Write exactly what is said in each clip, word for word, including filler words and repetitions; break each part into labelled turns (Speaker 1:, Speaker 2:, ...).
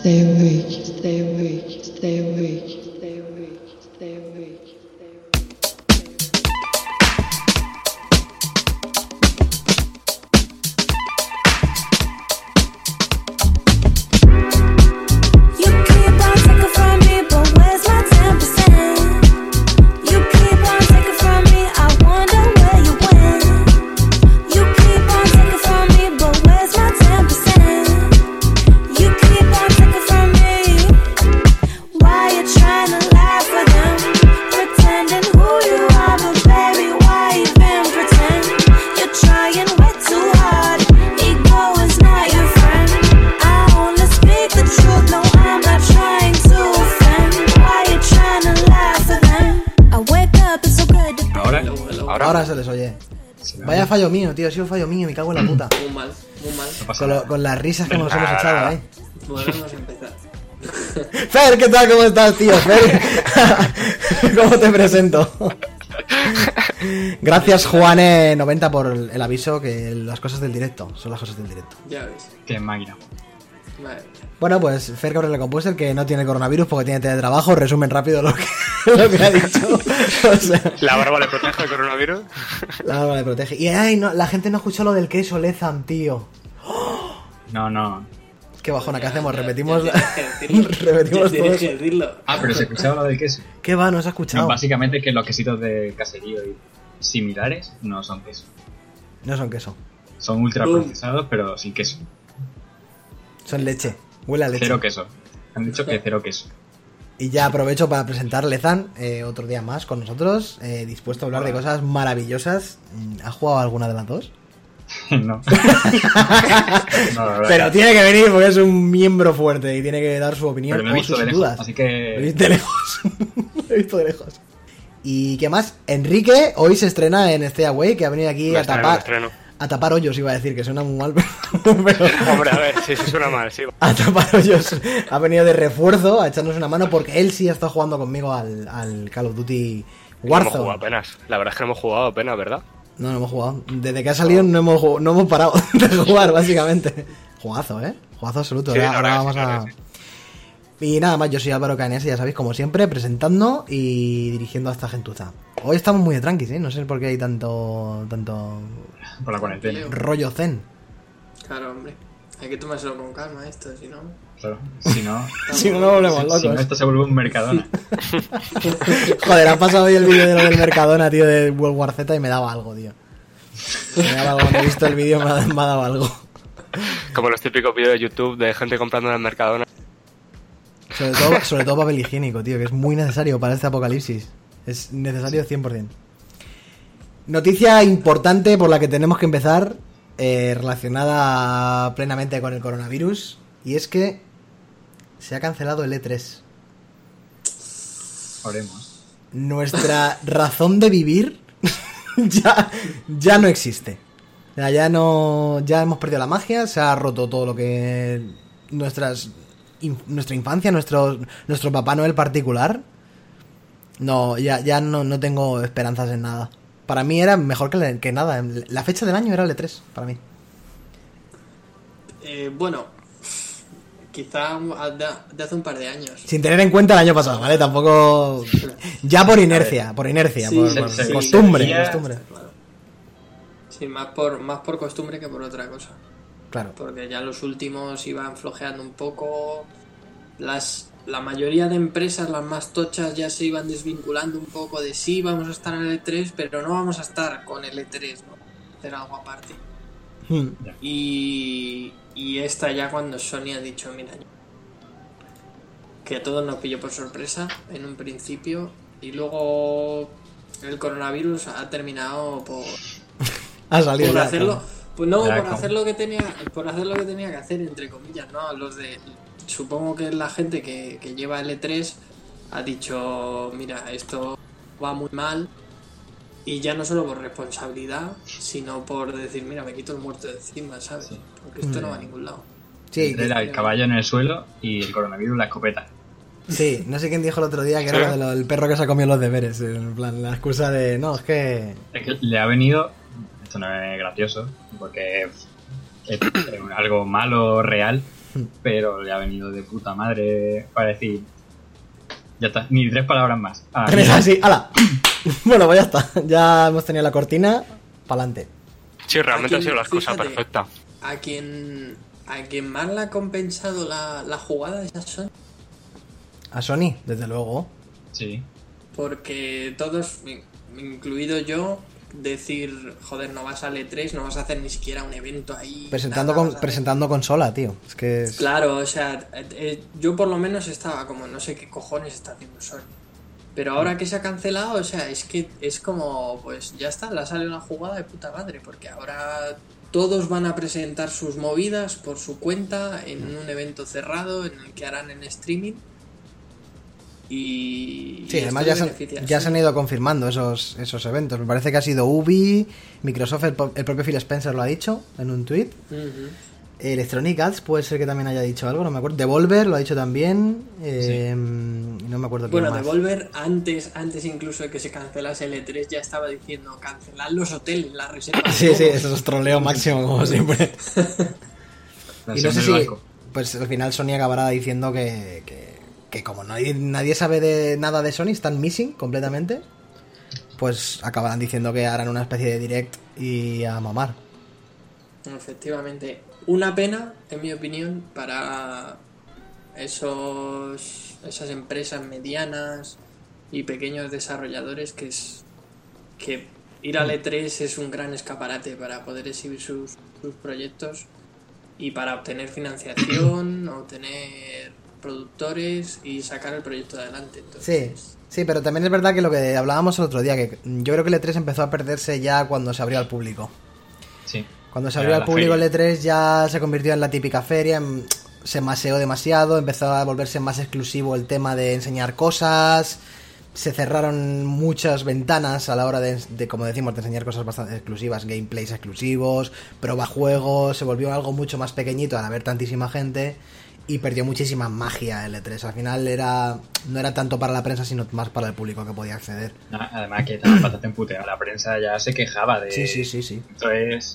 Speaker 1: Stay awake, stay awake, stay awake, stay awake, stay awake.
Speaker 2: Ahora se les oye. Vaya fallo mío, tío, ha sido fallo mío, me cago en la puta.
Speaker 3: Muy mal, muy mal.
Speaker 2: Con, lo, con las risas que nos hemos echado, eh.
Speaker 3: Podemos empezar.
Speaker 2: Fer, ¿qué tal? ¿Cómo estás, tío? Fer, ¿cómo te presento? Gracias, Juane noventa, por el aviso que las cosas del directo son las cosas del directo.
Speaker 3: Ya ves.
Speaker 4: Qué máquina.
Speaker 3: Vale.
Speaker 2: Bueno, pues Fer Gabriel Compuester, que no tiene coronavirus porque tiene teletrabajo, resumen rápido lo que, lo que ha dicho. O sea,
Speaker 5: ¿La barba le protege del coronavirus?
Speaker 2: la barba le protege. Y ay, no, la gente no escuchó lo del queso Lezam, tío.
Speaker 4: No, no.
Speaker 2: Qué bajona, ¿qué hacemos?
Speaker 3: Ya,
Speaker 2: Repetimos,
Speaker 3: ya
Speaker 2: la...
Speaker 3: tienes que decirlo.
Speaker 2: repetimos
Speaker 3: Ya
Speaker 2: todo
Speaker 3: tienes que
Speaker 2: eso.
Speaker 3: decirlo.
Speaker 4: Ah, pero se escuchaba lo del queso.
Speaker 2: ¿Qué va? ¿No se ha escuchado?
Speaker 4: No, básicamente que los quesitos de caserío y similares no son queso.
Speaker 2: No son queso,
Speaker 4: Son ultra procesados, pero sin queso.
Speaker 2: son leche. Huele a leche.
Speaker 4: Cero queso. Han dicho que cero queso.
Speaker 2: Y ya aprovecho para presentar Lezan, eh, otro día más con nosotros, eh, dispuesto a hablar de cosas maravillosas. ¿Has jugado alguna de las dos?
Speaker 4: No. No, la verdad
Speaker 2: Pero
Speaker 4: que-
Speaker 2: tiene que venir porque es un miembro fuerte y tiene que dar su opinión
Speaker 4: Pero lo he
Speaker 2: o
Speaker 4: visto
Speaker 2: sus
Speaker 4: de lejos,
Speaker 2: dudas.
Speaker 4: así
Speaker 2: Lo he
Speaker 4: que...
Speaker 2: visto de lejos. Lo he visto de lejos. ¿Y qué más? Enrique hoy se estrena en Stay Away, que ha venido aquí
Speaker 5: Me
Speaker 2: a
Speaker 5: estreno,
Speaker 2: tapar
Speaker 5: me estreno.
Speaker 2: a tapar hoyos, iba a decir, que suena muy mal, pero, pero
Speaker 5: Hombre, a ver, sí, sí suena mal, sí.
Speaker 2: a tapar hoyos. Ha venido de refuerzo a echarnos una mano porque él sí ha estado jugando conmigo al, al Call of Duty
Speaker 5: No hemos
Speaker 2: Warzone.
Speaker 5: jugado apenas. La verdad es que no hemos jugado apenas, ¿verdad?
Speaker 2: No, no hemos jugado. Desde que ha salido no hemos, jug- no hemos parado de jugar, básicamente. Jugazo, ¿eh? Jugazo absoluto.
Speaker 5: Sí,
Speaker 2: ahora
Speaker 5: la
Speaker 2: ahora
Speaker 5: verdad
Speaker 2: vamos
Speaker 5: que sí, la
Speaker 2: a...
Speaker 5: verdad
Speaker 2: Y nada más, yo soy Álvaro Canese, ya sabéis, como siempre, presentando y dirigiendo a esta gentuza. Hoy estamos muy de tranquis, ¿eh? No sé por qué hay tanto tanto
Speaker 4: Por la cuarentena.
Speaker 2: rollo zen.
Speaker 3: Claro, hombre. Hay que tomárselo con calma esto, si no...
Speaker 4: Claro. Si no...
Speaker 2: Si no, nos volvemos
Speaker 4: si,
Speaker 2: locos.
Speaker 4: si no, esto se vuelve un Mercadona.
Speaker 2: Joder, ha pasado hoy el vídeo de lo del Mercadona, tío, de World War Z y me daba algo, tío. Me daba algo, cuando he visto el vídeo me ha, me ha dado algo.
Speaker 5: Como los típicos vídeos de YouTube de gente comprando en el Mercadona.
Speaker 2: Sobre todo, sobre todo papel higiénico, tío, que es muy necesario para este apocalipsis. Es necesario cien por ciento. Noticia importante por la que tenemos que empezar, eh, relacionada plenamente con el coronavirus, y es que se ha cancelado el E tres.
Speaker 4: Oremos.
Speaker 2: Nuestra razón de vivir ya, ya no existe. O sea, ya no, ya hemos perdido la magia, se ha roto todo lo que nuestras in- nuestra infancia, nuestro nuestro Papá Noel particular. No, ya, ya no, no tengo esperanzas en nada. Para mí era mejor que, le- que nada. La fecha del año era el E tres, para mí.
Speaker 3: Eh, bueno, quizá de, de hace un par de años.
Speaker 2: Sin tener en cuenta el año pasado, ¿vale? Tampoco... Ya por inercia, por inercia,
Speaker 3: Sí,
Speaker 2: por,
Speaker 3: sí,
Speaker 2: por
Speaker 3: sí,
Speaker 2: costumbre,
Speaker 4: sí,
Speaker 2: costumbre.
Speaker 3: Claro. Sí, más por, más por costumbre que por otra cosa.
Speaker 2: Claro.
Speaker 3: Porque ya los últimos iban flojeando un poco. Las La mayoría de empresas, las más tochas, ya se iban desvinculando un poco de sí, vamos a estar en el E tres, pero no vamos a estar con el E tres, ¿no? Hacer algo aparte.
Speaker 2: Hmm.
Speaker 3: Y, y esta ya cuando Sony ha dicho, mira, que a todos nos pilló por sorpresa en un principio y luego el coronavirus ha terminado por,
Speaker 2: Ha salido
Speaker 3: por
Speaker 2: ya,
Speaker 3: hacerlo,
Speaker 2: claro.
Speaker 3: pues no,
Speaker 4: Ya,
Speaker 3: por
Speaker 4: como-
Speaker 3: hacer lo que tenía, por hacer lo que tenía que hacer, entre comillas, ¿no? Los de, supongo que la gente que, que lleva el E tres ha dicho, mira, esto va muy mal. Y ya no solo por responsabilidad, sino por decir, mira, me quito el muerto de encima, ¿sabes? Porque esto no va a ningún lado.
Speaker 2: Sí,
Speaker 4: Era el caballo en el suelo y el coronavirus la escopeta.
Speaker 2: sí, no sé quién dijo el otro día que era lo de lo- el perro que se ha comido los deberes. En plan, la excusa de, no, es que...
Speaker 4: Es que le ha venido... Esto no es gracioso, porque es, es algo malo, real. pero le ha venido de puta madre para decir... Ya está, ni tres palabras más. Ah,
Speaker 2: Tres así, ¡hala! Bueno, pues ya está. Ya hemos tenido la cortina, pa'lante.
Speaker 5: Sí, realmente
Speaker 3: Aquí,
Speaker 5: ha sido la excusa
Speaker 3: fíjate,
Speaker 5: perfecta.
Speaker 3: A quien, a quien más le ha compensado la, la jugada es a Sony.
Speaker 2: A Sony, desde luego.
Speaker 4: sí.
Speaker 3: Porque todos, incluido yo, decir, joder, no vas al E tres, no vas a hacer ni siquiera un evento ahí.
Speaker 2: Presentando,
Speaker 3: nada,
Speaker 2: con,
Speaker 3: vas a hacer-
Speaker 2: presentando consola, tío. Es que... es-
Speaker 3: Claro, o sea, eh, yo por lo menos estaba como, no sé qué cojones está haciendo Sony. Pero ahora que se ha cancelado, o sea, es que es como, pues ya está, la sale una jugada de puta madre, porque ahora todos van a presentar sus movidas por su cuenta en un evento cerrado en el que harán en streaming. Y.
Speaker 2: Sí,
Speaker 3: y
Speaker 2: además
Speaker 3: esto
Speaker 2: ya
Speaker 3: le
Speaker 2: se,
Speaker 3: beneficia a
Speaker 2: ya se han
Speaker 3: Sony.
Speaker 2: ido confirmando esos, esos eventos. Me parece que ha sido Ubi, Microsoft, el, po- el propio Phil Spencer lo ha dicho en un tweet.
Speaker 3: Ujú.
Speaker 2: Electronic Arts puede ser que también haya dicho algo, no me acuerdo. Devolver lo ha dicho también. Eh, No me acuerdo quién
Speaker 3: Bueno,
Speaker 2: más.
Speaker 3: Devolver, antes, antes incluso de que se cancelase el E tres, ya estaba diciendo cancelar los hoteles, las reservas.
Speaker 2: Sí, sí,
Speaker 3: todo.
Speaker 2: eso es troleo máximo, como siempre.
Speaker 4: La
Speaker 2: Y no sé
Speaker 4: versión del
Speaker 2: si,
Speaker 4: barco.
Speaker 2: pues al final Sony acabará diciendo que, que, que como nadie, nadie sabe de nada de Sony, están missing completamente, pues acabarán diciendo que harán una especie de direct y a mamar.
Speaker 3: Efectivamente. Una pena, en mi opinión, para esos esas empresas medianas y pequeños desarrolladores que es que ir al E tres es un gran escaparate para poder exhibir sus, sus proyectos y para obtener financiación, obtener productores y sacar el proyecto adelante.
Speaker 2: Sí,
Speaker 3: Entonces,
Speaker 2: sí, pero también es verdad que lo que hablábamos el otro día, que yo creo que el E tres empezó a perderse ya cuando se abrió al público.
Speaker 4: Sí.
Speaker 2: Cuando se
Speaker 4: Era
Speaker 2: abrió al
Speaker 4: la
Speaker 2: público el
Speaker 4: feria.
Speaker 2: E tres ya se convirtió en la típica feria, en- se maseó demasiado, empezó a volverse más exclusivo el tema de enseñar cosas, se cerraron muchas ventanas a la hora de, de, como decimos, de enseñar cosas bastante exclusivas, gameplays exclusivos, prueba juegos, se volvió algo mucho más pequeñito al haber tantísima gente y perdió muchísima magia el E tres. Al final era no era tanto para la prensa, sino más para el público que podía acceder.
Speaker 4: No, además que estaba bastante emputeada. La prensa ya se quejaba de...
Speaker 2: Sí, sí, sí, sí.
Speaker 4: Esto es...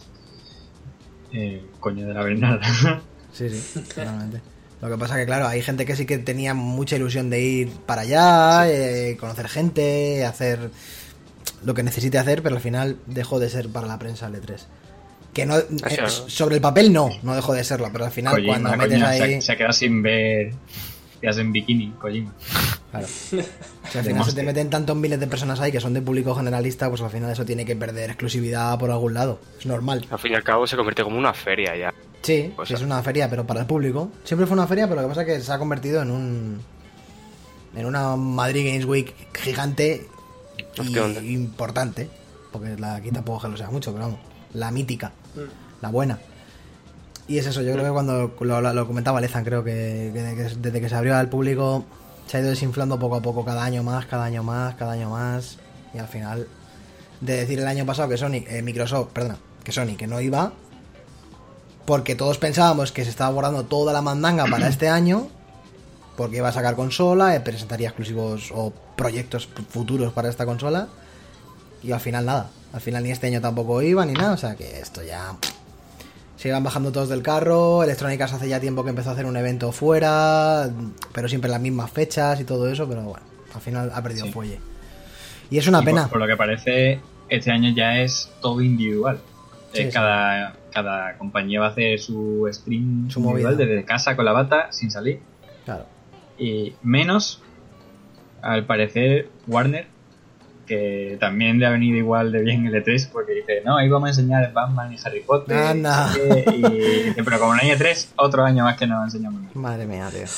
Speaker 4: Eh, coño de la Bernarda.
Speaker 2: Sí, sí, totalmente. Lo que pasa que, claro, hay gente que sí que tenía mucha ilusión de ir para allá, eh, conocer gente, hacer lo que necesite hacer, pero al final dejó de ser para la prensa el E tres. Que no, eh,
Speaker 5: sea,
Speaker 2: sobre el papel no, no dejó de serlo, pero al final
Speaker 4: Kojima,
Speaker 2: cuando metes
Speaker 4: Kojima, se,
Speaker 2: ahí...
Speaker 4: ha, se ha quedado sin ver tías en bikini, Kojima.
Speaker 2: Claro. Si al
Speaker 4: De
Speaker 2: final se te
Speaker 4: Monster.
Speaker 2: meten tantos miles de personas ahí que son de público generalista, pues al final eso tiene que perder exclusividad por algún lado. Es normal.
Speaker 5: Al fin y al cabo se convierte como una feria ya.
Speaker 2: Sí,
Speaker 5: Pues
Speaker 2: sí, es una feria, pero para el público. Siempre fue una feria, pero lo que pasa es que se ha convertido en un... En una Madrid Games Week gigante y
Speaker 5: Hostia, ¿dónde?
Speaker 2: importante. Porque la, aquí tampoco es que lo sea mucho, pero vamos. La mítica. La buena. Y es eso, yo creo que cuando lo, lo- lo comentaba Lezan, creo que, que- que desde que se abrió al público se ha ido desinflando poco a poco, cada año más, cada año más, cada año más. Y al final, de decir el año pasado que Sony, eh, Microsoft, perdona, que Sony, que no iba, porque todos pensábamos que se estaba guardando toda la mandanga para este año, porque iba a sacar consola, eh, presentaría exclusivos o proyectos futuros para esta consola, y al final nada. Al final ni este año tampoco iba ni nada, o sea que esto ya... Se iban bajando todos del carro. Electronic Arts hace ya tiempo que empezó a hacer un evento fuera, pero siempre en las mismas fechas y todo eso, pero bueno, al final ha perdido
Speaker 4: Sí.
Speaker 2: fuelle. Y es una
Speaker 4: Y
Speaker 2: pena.
Speaker 4: Por, por lo que parece, este año ya es todo individual.
Speaker 2: Sí,
Speaker 4: Eh,
Speaker 2: sí.
Speaker 4: cada, cada compañía va a hacer su stream
Speaker 2: Su
Speaker 4: individual
Speaker 2: movida.
Speaker 4: desde casa con la bata, sin salir.
Speaker 2: Claro.
Speaker 4: Y menos, al parecer, Warner, que también le ha venido igual de bien el E tres, porque dice, no, ahí vamos a enseñar Batman y Harry Potter.
Speaker 2: Anda.
Speaker 4: Y, no sé qué, y dice, pero como no hay E tres, otro año más que nos enseñamos. Yo
Speaker 2: Madre mía, tío.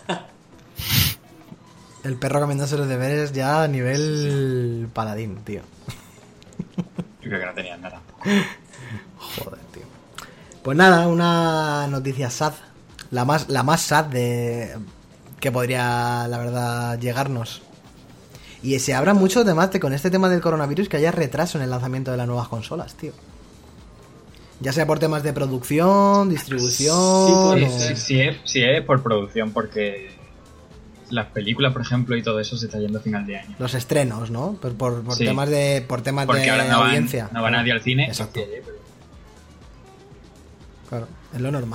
Speaker 2: El perro comiéndose los deberes ya a nivel paladín, tío.
Speaker 4: creo que no tenían nada.
Speaker 2: Joder, tío. Pues nada, una noticia sad. La más, la más sad de que podría, la verdad, llegarnos. Y se habla mucho además de con este tema del coronavirus que haya retraso en el lanzamiento de las nuevas consolas, tío. Ya sea por temas de producción, distribución...
Speaker 3: Sí, puede
Speaker 2: o-
Speaker 3: ser.
Speaker 4: Sí, sí es, sí es por producción, porque las películas, por ejemplo, y todo eso se está yendo a final de año.
Speaker 2: Los estrenos, ¿no? Por, por, por
Speaker 4: Sí.
Speaker 2: temas de por temas
Speaker 4: Porque
Speaker 2: de
Speaker 4: ahora no,
Speaker 2: audiencia.
Speaker 4: van, no va nadie al cine.
Speaker 2: Exacto.
Speaker 4: Sí, pero-
Speaker 2: Claro, es lo normal.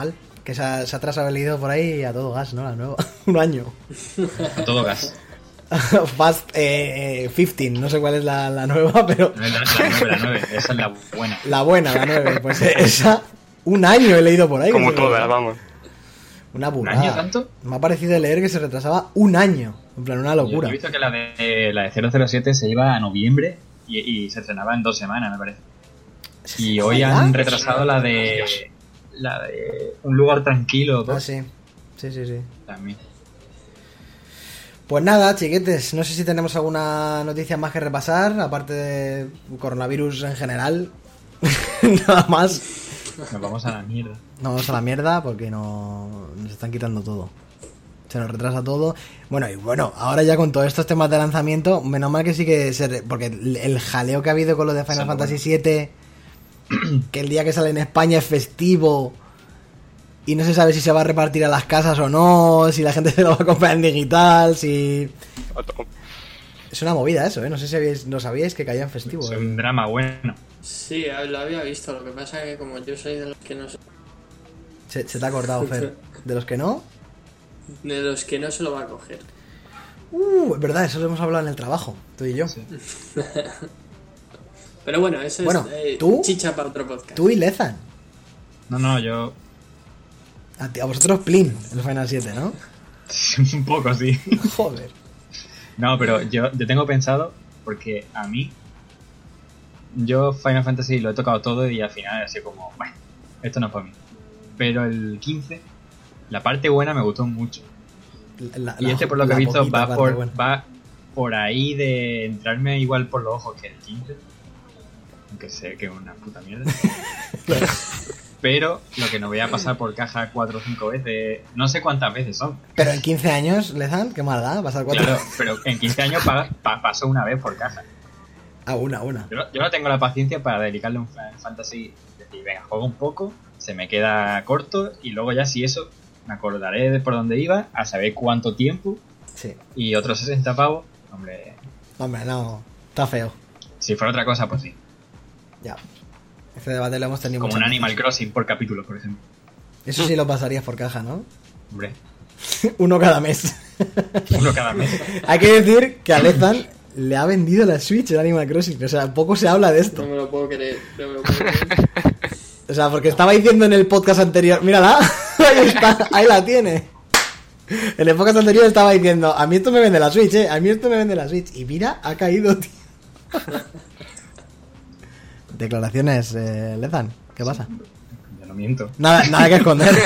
Speaker 2: Que se ha, se ha atrasado el leído por ahí a todo gas, ¿no? La nueva. Un año.
Speaker 4: A todo gas.
Speaker 2: Fast eh, quince, no sé cuál es la, la nueva, pero...
Speaker 4: No es la, la nueve, la nueve. Esa es la buena.
Speaker 2: La buena, la nueve. Pues esa... Un año he leído por ahí.
Speaker 5: Como
Speaker 2: que se
Speaker 5: todas,
Speaker 2: retrasaba.
Speaker 5: vamos.
Speaker 2: Una
Speaker 4: ¿Un
Speaker 2: burrada.
Speaker 4: año tanto?
Speaker 2: Me ha parecido leer que se retrasaba un año. En plan, una
Speaker 4: Yo
Speaker 2: locura.
Speaker 4: he visto que la de, la de cero cero siete se iba a noviembre y, y se estrenaba en dos semanas, me parece. Y hoy
Speaker 2: ¿Verdad?
Speaker 4: han retrasado la de... La de Un lugar tranquilo
Speaker 2: Ah,
Speaker 4: dos
Speaker 2: sí. Sí, sí, sí.
Speaker 4: también.
Speaker 2: Pues nada, chiquetes, no sé si tenemos alguna noticia más que repasar, aparte de coronavirus en general. Nada más.
Speaker 4: Nos vamos a la mierda.
Speaker 2: No vamos a la mierda porque no nos están quitando todo. Se nos retrasa todo. Bueno, y bueno, ahora ya con todos estos temas de lanzamiento, menos mal que sí que se... re- Porque el, el jaleo que ha habido con lo de Final
Speaker 4: Son
Speaker 2: Fantasy
Speaker 4: buenos.
Speaker 2: siete, que el día que sale en España es festivo y no se sabe si se va a repartir a las casas o no, si la gente se lo va a comprar en digital, si... Es una movida eso, ¿eh? No sé si habéis, no sabíais que caía en festivo.
Speaker 4: Es
Speaker 2: ¿eh?
Speaker 4: un drama bueno.
Speaker 3: Sí, lo había visto, lo que pasa es que como yo soy de los que no se,
Speaker 2: Se, se te ha acordado, Fer. De los que no...
Speaker 3: de los que no se lo va a coger.
Speaker 2: Uh, es verdad, eso lo hemos hablado en el trabajo, tú y yo.
Speaker 4: Sí.
Speaker 3: Pero bueno, eso
Speaker 2: Bueno,
Speaker 3: es eh,
Speaker 2: ¿tú?
Speaker 3: chicha para otro podcast.
Speaker 2: Tú y Lezan.
Speaker 4: No, no, yo...
Speaker 2: A, ti- a vosotros Plin, el Final siete, ¿no?
Speaker 4: Un poco, sí.
Speaker 2: Joder.
Speaker 4: No, pero yo, yo tengo pensado, porque a mí, yo Final Fantasy lo he tocado todo y al final así como, bueno, esto no es para mí. Pero el quince, la parte buena me gustó mucho.
Speaker 2: La-
Speaker 4: Y
Speaker 2: la-
Speaker 4: este, por lo que
Speaker 2: la
Speaker 4: he visto,
Speaker 2: poquita
Speaker 4: va
Speaker 2: parte
Speaker 4: por,
Speaker 2: buena.
Speaker 4: va por ahí de entrarme igual por los ojos que el quince. Aunque sé que es una puta mierda. Pero lo que no voy a pasar por caja cuatro o cinco veces, no sé cuántas veces son.
Speaker 2: Pero en quince años, Lezan, qué mal da, pasar cuatro.
Speaker 4: Claro, pero en quince años pa- pa- paso una vez por caja.
Speaker 2: Ah, una, una.
Speaker 4: Yo no, yo no tengo la paciencia para dedicarle un Final Fantasy, decir, venga, juego un poco, se me queda corto y luego ya si eso, me acordaré de por dónde iba, a saber cuánto tiempo
Speaker 2: Sí.
Speaker 4: y otros sesenta pavos. Hombre,
Speaker 2: Hombre, no. Está feo.
Speaker 4: si fuera otra cosa, pues sí.
Speaker 2: Ya. Este debate lo hemos tenido
Speaker 4: Como
Speaker 2: muchas
Speaker 4: un Animal
Speaker 2: veces.
Speaker 4: Crossing por capítulo, por ejemplo.
Speaker 2: Eso sí lo pasarías por caja, ¿no?
Speaker 4: Hombre,
Speaker 2: Uno cada mes.
Speaker 4: uno cada mes.
Speaker 2: Hay que decir que a Lezan le ha vendido la Switch el Animal Crossing. O sea, poco se habla de
Speaker 3: No
Speaker 2: esto.
Speaker 3: me lo puedo creer. No me lo puedo creer.
Speaker 2: O sea, porque estaba diciendo en el podcast anterior, mírala, ahí está, ahí la tiene. En el podcast anterior estaba diciendo, a mí esto me vende la Switch, eh, a mí esto me vende la Switch. Y mira, ha caído, tío. Declaraciones, eh, Lezan, ¿qué pasa?
Speaker 4: Yo no miento.
Speaker 2: Nada, nada que esconder.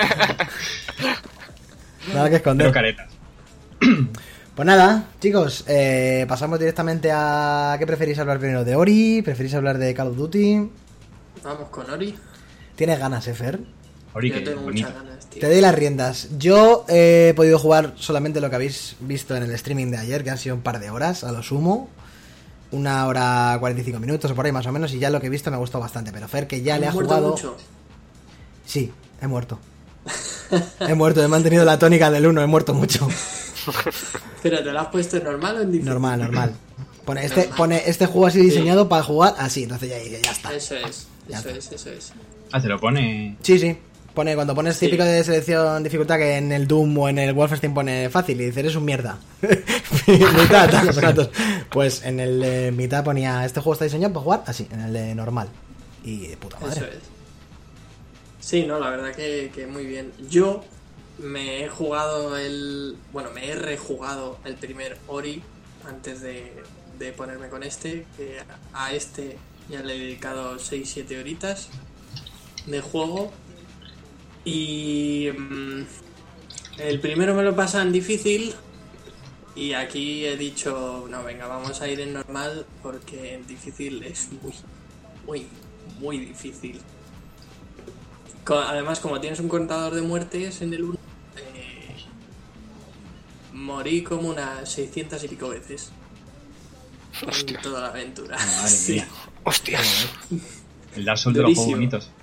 Speaker 2: Nada que
Speaker 4: Pero
Speaker 2: esconder.
Speaker 4: caretas.
Speaker 2: Pues nada, chicos, eh, pasamos directamente a... ¿Qué preferís hablar primero? ¿De Ori? ¿Preferís hablar de Call of Duty?
Speaker 3: Vamos con Ori.
Speaker 2: ¿Tienes ganas, Efer?
Speaker 4: Ori,
Speaker 3: Yo
Speaker 4: que
Speaker 3: tengo
Speaker 4: bonito.
Speaker 3: muchas ganas, tío.
Speaker 2: Te doy las riendas. Yo eh, he podido jugar solamente lo que habéis visto en el streaming de ayer, que han sido un par de horas, a lo sumo. Una hora cuarenta y cinco minutos o por ahí más o menos, y ya lo que he visto me ha gustado bastante. Pero Fer, que ya le ha
Speaker 3: ¿Has muerto
Speaker 2: jugado...
Speaker 3: mucho?
Speaker 2: Sí, he muerto. He muerto, he mantenido la tónica del uno, he muerto mucho.
Speaker 3: Pero te lo has puesto en normal o en difícil.
Speaker 2: Normal, normal. Pone, este,
Speaker 3: Normal.
Speaker 2: pone, este juego ha sido diseñado para jugar así, entonces ya, ya está.
Speaker 3: Eso es,
Speaker 2: Ya
Speaker 3: eso
Speaker 2: está.
Speaker 3: es, eso es.
Speaker 4: Ah, te lo pone...
Speaker 2: Sí, sí. Pone, cuando pones
Speaker 3: Sí.
Speaker 2: típico de selección dificultad, que en el Doom o en el Wolfenstein pone fácil y dices eres un mierda. mitad, tal, los gatos. Pues en el de mitad ponía este juego está diseñado para jugar así, en el de normal. Y de puta madre.
Speaker 3: Eso es. Sí, no, la verdad que, que muy bien. Yo me he jugado el... Bueno, me he rejugado el primer Ori antes de, de ponerme con este, que a este ya le he dedicado seis siete horitas de juego. Y mm, el primero me lo pasa en difícil y aquí he dicho, no, venga, vamos a ir en normal porque en difícil es muy, muy, muy difícil. Co- Además, como tienes un contador de muertes en el uno, eh, morí como unas seiscientas y pico veces
Speaker 5: Hostia.
Speaker 3: en toda la aventura.
Speaker 4: Madre
Speaker 3: Sí.
Speaker 4: mía.
Speaker 5: Hostias.
Speaker 4: El Dark Souls de los juegos
Speaker 3: Durísimo.
Speaker 4: bonitos.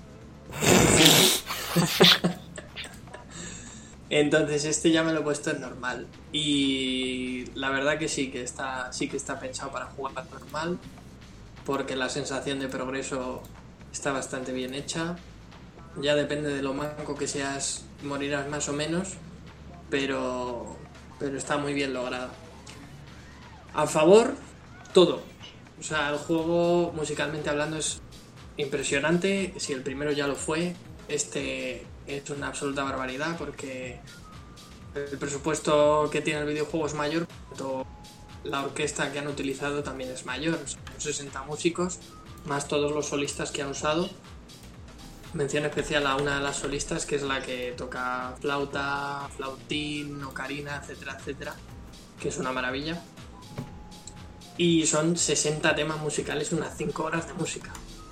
Speaker 3: Entonces este ya me lo he puesto en normal y la verdad que sí que está sí que está pensado para jugar normal porque la sensación de progreso está bastante bien hecha Ya depende de lo manco que seas, morirás más o menos, pero, pero está muy bien lograda. A favor, todo. O sea, el juego, musicalmente hablando, es impresionante. Si el primero ya lo fue, este es una absoluta barbaridad porque el presupuesto que tiene el videojuego es mayor, pero la orquesta que han utilizado también es mayor. O sea, son sesenta músicos, más todos los solistas que han usado. Mención especial a una de las solistas, que es la que toca flauta, flautín, ocarina, etcétera, etcétera, que es una maravilla. Y son sesenta temas musicales, unas cinco horas de música.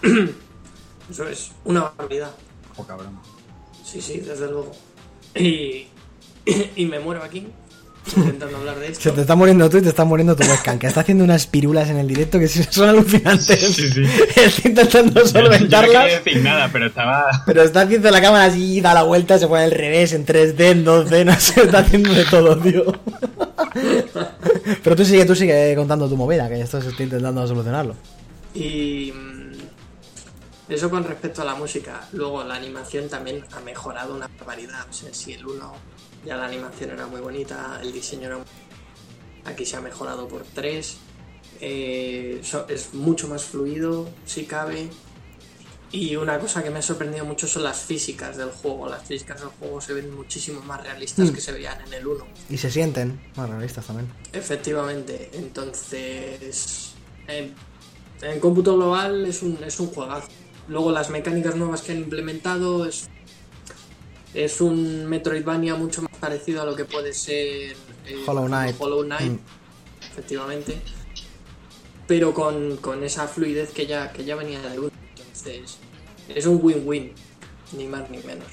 Speaker 3: Eso es una barbaridad.
Speaker 4: Poca broma.
Speaker 3: Sí, sí, desde luego. Y, y me muero aquí intentando hablar de esto.
Speaker 2: Se te está muriendo tú y te está muriendo tu webcam, que está haciendo unas pirulas en el directo que son alucinantes.
Speaker 4: Sí, sí.
Speaker 2: Está intentando
Speaker 4: Yo no
Speaker 2: solventarlas.
Speaker 4: quería decir nada, pero estaba...
Speaker 2: Pero está haciendo la cámara así, da la vuelta, se pone al revés, en tres D, en dos D, no sé, está haciendo de todo, tío. Pero tú sigue, tú sigue contando tu movida, que esto se está intentando solucionarlo.
Speaker 3: Y mm, eso con respecto a la música. Luego la animación también ha mejorado una barbaridad. O sea, si el uno ya la animación era muy bonita, el diseño era muy... Aquí se ha mejorado por tres. Eh, so- es mucho más fluido, si cabe. Y una cosa que me ha sorprendido mucho son las físicas del juego. Las físicas del juego se ven muchísimo más realistas
Speaker 2: Mm.
Speaker 3: que se veían en el uno.
Speaker 2: Y se sienten, bueno, realistas también.
Speaker 3: Efectivamente, entonces en, en cómputo global es un, es un juegazo. Luego las mecánicas nuevas que han implementado es, es un Metroidvania mucho más parecido a lo que puede ser eh,
Speaker 2: Hollow Knight.
Speaker 3: Hollow Knight,
Speaker 2: Mm.
Speaker 3: efectivamente, pero con, con esa fluidez que ya, que ya venía del uno. Entonces es un win-win, ni más ni menos.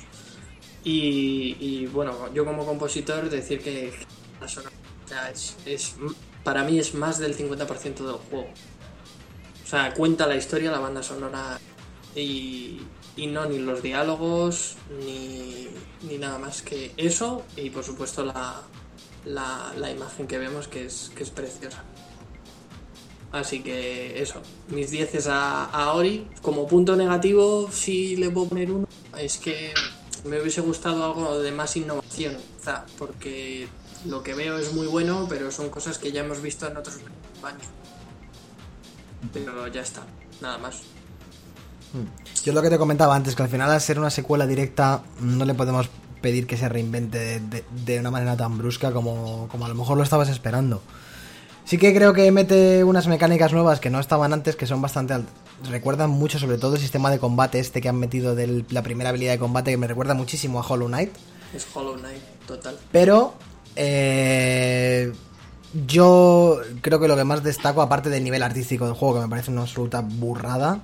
Speaker 3: Y, y bueno, yo como compositor decir que la sonora, o sea, es, es, para mí es más del cincuenta por ciento del juego. O sea, cuenta la historia, la banda sonora y, y no ni los diálogos ni, ni nada más que eso, y por supuesto la, la, la imagen que vemos, que es, que es preciosa. Así que eso, mis dieces a, a Ori. Como punto negativo, si le puedo poner uno, es que me hubiese gustado algo de más innovación, quizá, porque lo que veo es muy bueno, pero son cosas que ya hemos visto en otros años. Pero ya está, nada más.
Speaker 2: Yo lo que te comentaba antes, que al final al ser una secuela directa no le podemos pedir que se reinvente de, de, de una manera tan brusca como, como a lo mejor lo estabas esperando. Sí que creo que mete unas mecánicas nuevas que no estaban antes, que son bastante... Alt- recuerdan mucho, sobre todo el sistema de combate este que han metido de la primera habilidad de combate, que me recuerda muchísimo a Hollow Knight.
Speaker 3: Es Hollow Knight, total.
Speaker 2: Pero eh, yo creo que lo que más destaco, aparte del nivel artístico del juego, que me parece una absoluta burrada,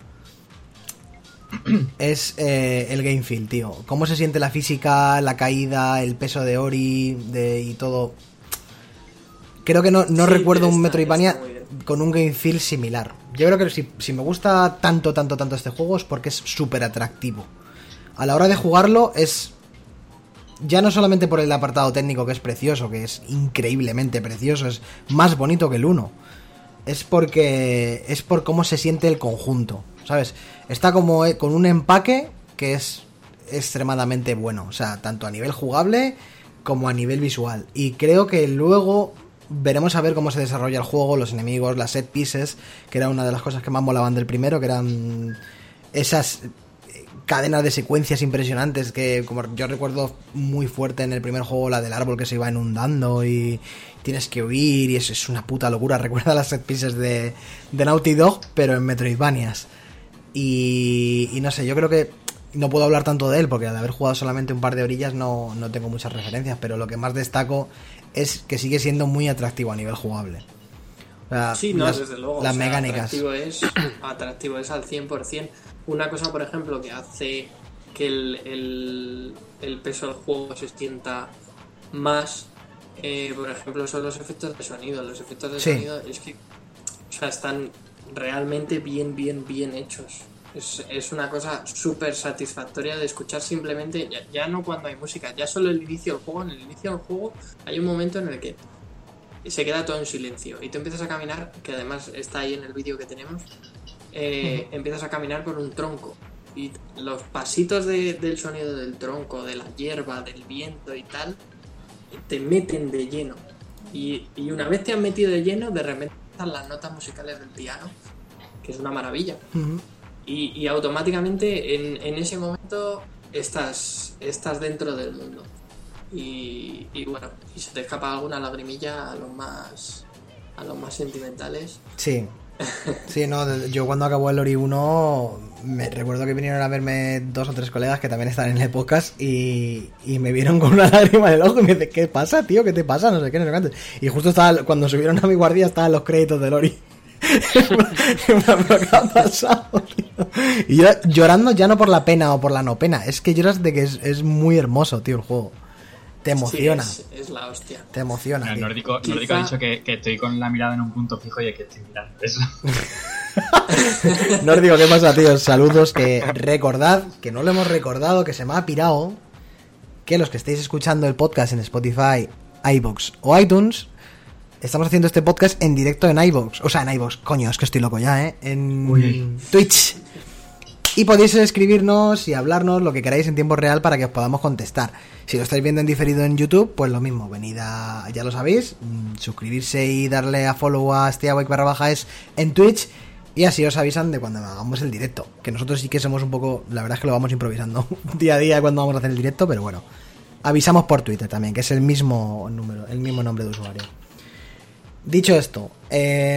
Speaker 2: es eh, el game feel, tío. Cómo se siente la física, la caída, el peso de Ori de, y todo. Creo que no, no
Speaker 3: Sí,
Speaker 2: recuerdo un
Speaker 3: está-
Speaker 2: Metroidvania
Speaker 3: está muy bien.
Speaker 2: con un game feel similar. Yo creo que si, si me gusta tanto, tanto, tanto este juego es porque es súper atractivo. A la hora de jugarlo es... Ya no solamente por el apartado técnico, que es precioso, que es increíblemente precioso, es más bonito que el uno. Es porque... es por cómo se siente el conjunto, ¿sabes? Está como eh, con un empaque que es extremadamente bueno. O sea, tanto a nivel jugable como a nivel visual. Y creo que luego... veremos a ver cómo se desarrolla el juego, los enemigos, las set pieces, que era una de las cosas que más molaban del primero, que eran esas cadenas de secuencias impresionantes que, como yo recuerdo muy fuerte en el primer juego, la del árbol que se iba inundando y tienes que huir y es, es una puta locura. Recuerda las set pieces de, de Naughty Dog, pero en Metroidvanias. Y, y no sé, yo creo que no puedo hablar tanto de él porque al haber jugado solamente un par de orillas no, no tengo muchas referencias, pero lo que más destaco es que sigue siendo muy atractivo a nivel jugable. O sea,
Speaker 3: Sí, no,
Speaker 2: las,
Speaker 3: desde luego.
Speaker 2: las
Speaker 3: o sea,
Speaker 2: mecánicas.
Speaker 3: Atractivo es, atractivo es al cien por ciento. Una cosa, por ejemplo, que hace que el, el, el peso del juego se sienta más, eh, por ejemplo, son los efectos de sonido. Los efectos de
Speaker 2: Sí.
Speaker 3: sonido es que, o sea, están realmente bien, bien, bien hechos. Es, es una cosa súper satisfactoria de escuchar simplemente, ya, ya no cuando hay música, ya solo el inicio del juego. En el inicio del juego hay un momento en el que se queda todo en silencio y tú empiezas a caminar, que además está ahí en el vídeo que tenemos, eh, uh-huh. empiezas a caminar por un tronco y los pasitos de, del sonido del tronco, de la hierba, del viento y tal, te meten de lleno. Y, y una vez te han metido de lleno, de repente están las notas musicales del piano, que es una maravilla.
Speaker 2: Ujú.
Speaker 3: Y, y automáticamente en, en ese momento estás, estás dentro del mundo. Y, y bueno, y se te escapa alguna lagrimilla a los más, a los más sentimentales.
Speaker 2: Sí. Sí, no, de- yo cuando acabó el Ori uno me recuerdo que vinieron a verme dos o tres colegas que también están en el podcast y, y me vieron con una lágrima en el ojo y me dicen, ¿qué pasa, tío? ¿Qué te pasa? No sé qué, no sé cuánto. Y justo estaba, cuando subieron a mi guardia estaban los créditos del Ori. ¿Pero qué ha pasado, tío? Y yo llorando ya no por la pena o por la no pena, es que lloras de que es, es muy hermoso, tío, el juego. Te emociona,
Speaker 3: Sí, es, es la hostia.
Speaker 2: te emociona,
Speaker 4: El
Speaker 2: tío.
Speaker 4: nórdico,
Speaker 3: Quizá-
Speaker 4: nórdico ha dicho que, que estoy con la mirada en un punto fijo y es que estoy mirando eso.
Speaker 2: No os digo qué pasa, tíos. Saludos, que recordad, que no lo hemos recordado, que se me ha pirado, que los que estéis escuchando el podcast en Spotify, iVoox o iTunes, estamos haciendo este podcast en directo en iVoox. O sea, en iVoox, coño, es que estoy loco ya, ¿eh? En
Speaker 4: Uy.
Speaker 2: Twitch. Y podéis escribirnos y hablarnos lo que queráis en tiempo real para que os podamos contestar. Si lo estáis viendo en diferido en YouTube, pues lo mismo, venid a, ya lo sabéis, mm, suscribirse y darle a follow a SteaWake barra baja es en Twitch, y así os avisan de cuando hagamos el directo. Que nosotros sí que somos un poco, la verdad es que lo vamos improvisando día a día cuando vamos a hacer el directo, pero bueno, avisamos por Twitter también, que es el mismo número, el mismo nombre de usuario. Dicho esto, eh,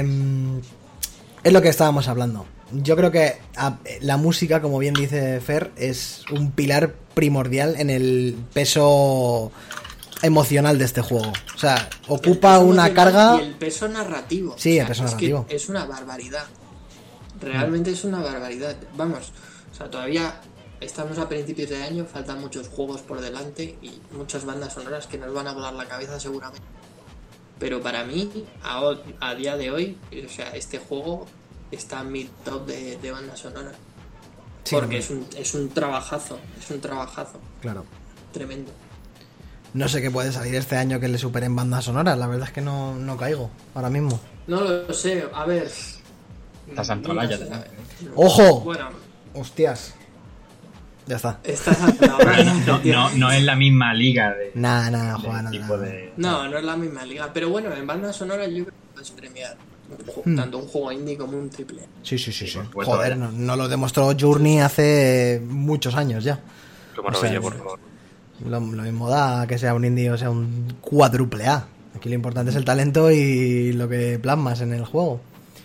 Speaker 2: es lo que estábamos hablando. Yo creo que a, la música, como bien dice Fer, es un pilar primordial en el peso emocional de este juego. O sea, ocupa
Speaker 3: El peso
Speaker 2: una
Speaker 3: emocional
Speaker 2: carga...
Speaker 3: y el peso narrativo.
Speaker 2: Sí, el
Speaker 3: O sea,
Speaker 2: peso
Speaker 3: es
Speaker 2: narrativo.
Speaker 3: que es una barbaridad. Realmente es una barbaridad. Vamos, o sea, todavía estamos a principios de año, faltan muchos juegos por delante y muchas bandas sonoras que nos van a volar la cabeza seguramente. Pero para mí, a, ho- a día de hoy, o sea, este juego está en mi top de, de bandas sonoras.
Speaker 2: Sí,
Speaker 3: Porque
Speaker 2: hombre.
Speaker 3: es un, es un trabajazo, es un trabajazo
Speaker 2: Claro.
Speaker 3: tremendo.
Speaker 2: No sé qué puede salir este año que le superen bandas sonoras. La verdad es que no, no caigo ahora mismo.
Speaker 3: No lo sé, a ver.
Speaker 4: Está Santolaya
Speaker 3: nunca se
Speaker 4: también.
Speaker 3: sabe.
Speaker 2: ¡Ojo!
Speaker 3: Bueno,
Speaker 2: Hostias. Ya está.
Speaker 3: está Santolaya.
Speaker 4: No, no, no es la misma liga de,
Speaker 2: Nada, nada,
Speaker 4: de
Speaker 2: Juan.
Speaker 4: tipo
Speaker 2: nada.
Speaker 4: de...
Speaker 3: No, no es la misma liga. Pero bueno, en banda sonora yo creo que puedes premiar un ju-
Speaker 2: Hmm.
Speaker 3: tanto un juego indie como un triple.
Speaker 2: Sí, sí, sí, sí.
Speaker 4: por supuesto,
Speaker 2: Joder,
Speaker 4: eh.
Speaker 2: no, no lo demostró Journey hace muchos años ya.
Speaker 5: Qué maravilla,
Speaker 2: O sea,
Speaker 5: por favor.
Speaker 2: Lo, lo mismo da que sea un indie o sea un cuádruple A. Aquí lo importante es el talento y lo que plasmas en el juego.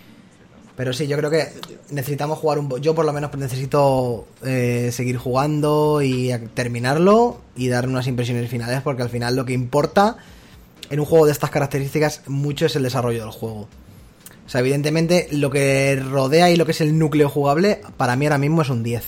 Speaker 2: Pero sí, yo creo que necesitamos jugar un... po- Yo por lo menos necesito eh, seguir jugando y a- terminarlo y dar unas impresiones finales, porque al final lo que importa en un juego de estas características mucho es el desarrollo del juego. O sea, evidentemente lo que rodea y lo que es el núcleo jugable para mí ahora mismo es un diez.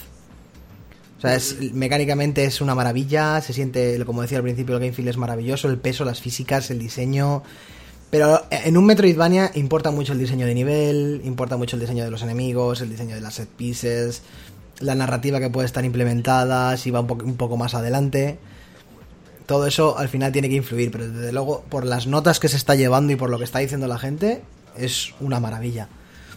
Speaker 2: O sea, es, mecánicamente es una maravilla, se siente, como decía al principio, el game feel es maravilloso, el peso, las físicas, el diseño. Pero en un Metroidvania importa mucho el diseño de nivel, importa mucho el diseño de los enemigos, el diseño de las set pieces, la narrativa que puede estar implementada, si va un, po un poco más adelante. Todo eso al final tiene que influir, pero desde luego por las notas que se está llevando y por lo que está diciendo la gente, es una maravilla.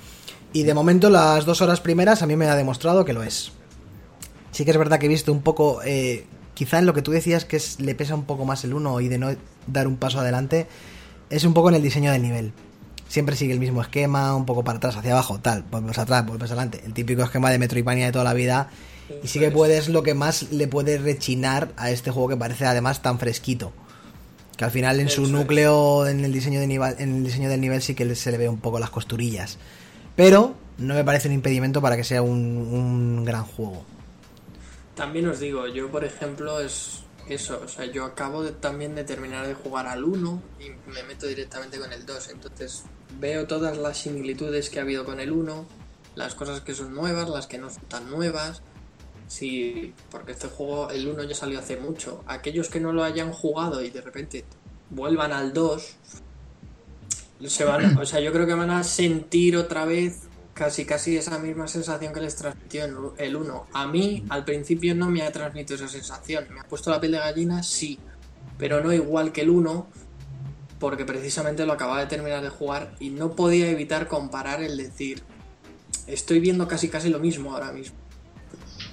Speaker 2: Y de momento las dos horas primeras a mí me ha demostrado que lo es. Sí que es verdad que he visto un poco, eh, quizá en lo que tú decías que es, le pesa un poco más el uno y de no dar un paso adelante, es un poco en el diseño del nivel. Siempre sigue el mismo esquema, un poco para atrás, hacia abajo, tal, vuelves atrás, vuelves adelante. El típico esquema de Metroidvania de toda la vida. Y sí que puedes, lo que más le puede rechinar a este juego que parece además tan fresquito. Que al final en su
Speaker 3: Eso es.
Speaker 2: núcleo, en el diseño de nivel, en el diseño del nivel sí que se le ve un poco las costurillas. Pero no me parece un impedimento para que sea un, un gran juego.
Speaker 3: También os digo, yo por ejemplo es eso, o sea, yo acabo de, también de terminar de jugar al uno y me meto directamente con el dos, entonces veo todas las similitudes que ha habido con el uno, las cosas que son nuevas, las que no son tan nuevas. Sí, porque este juego, el uno ya salió hace mucho. Aquellos que no lo hayan jugado y de repente vuelvan al dos, se van, o sea, yo creo que van a sentir otra vez casi casi esa misma sensación que les transmitió en el uno. A mí, al principio, no me ha transmitido esa sensación. Me ha puesto la piel de gallina, sí, pero no igual que el uno, porque precisamente lo acababa de terminar de jugar y no podía evitar comparar el decir, estoy viendo casi casi lo mismo ahora mismo.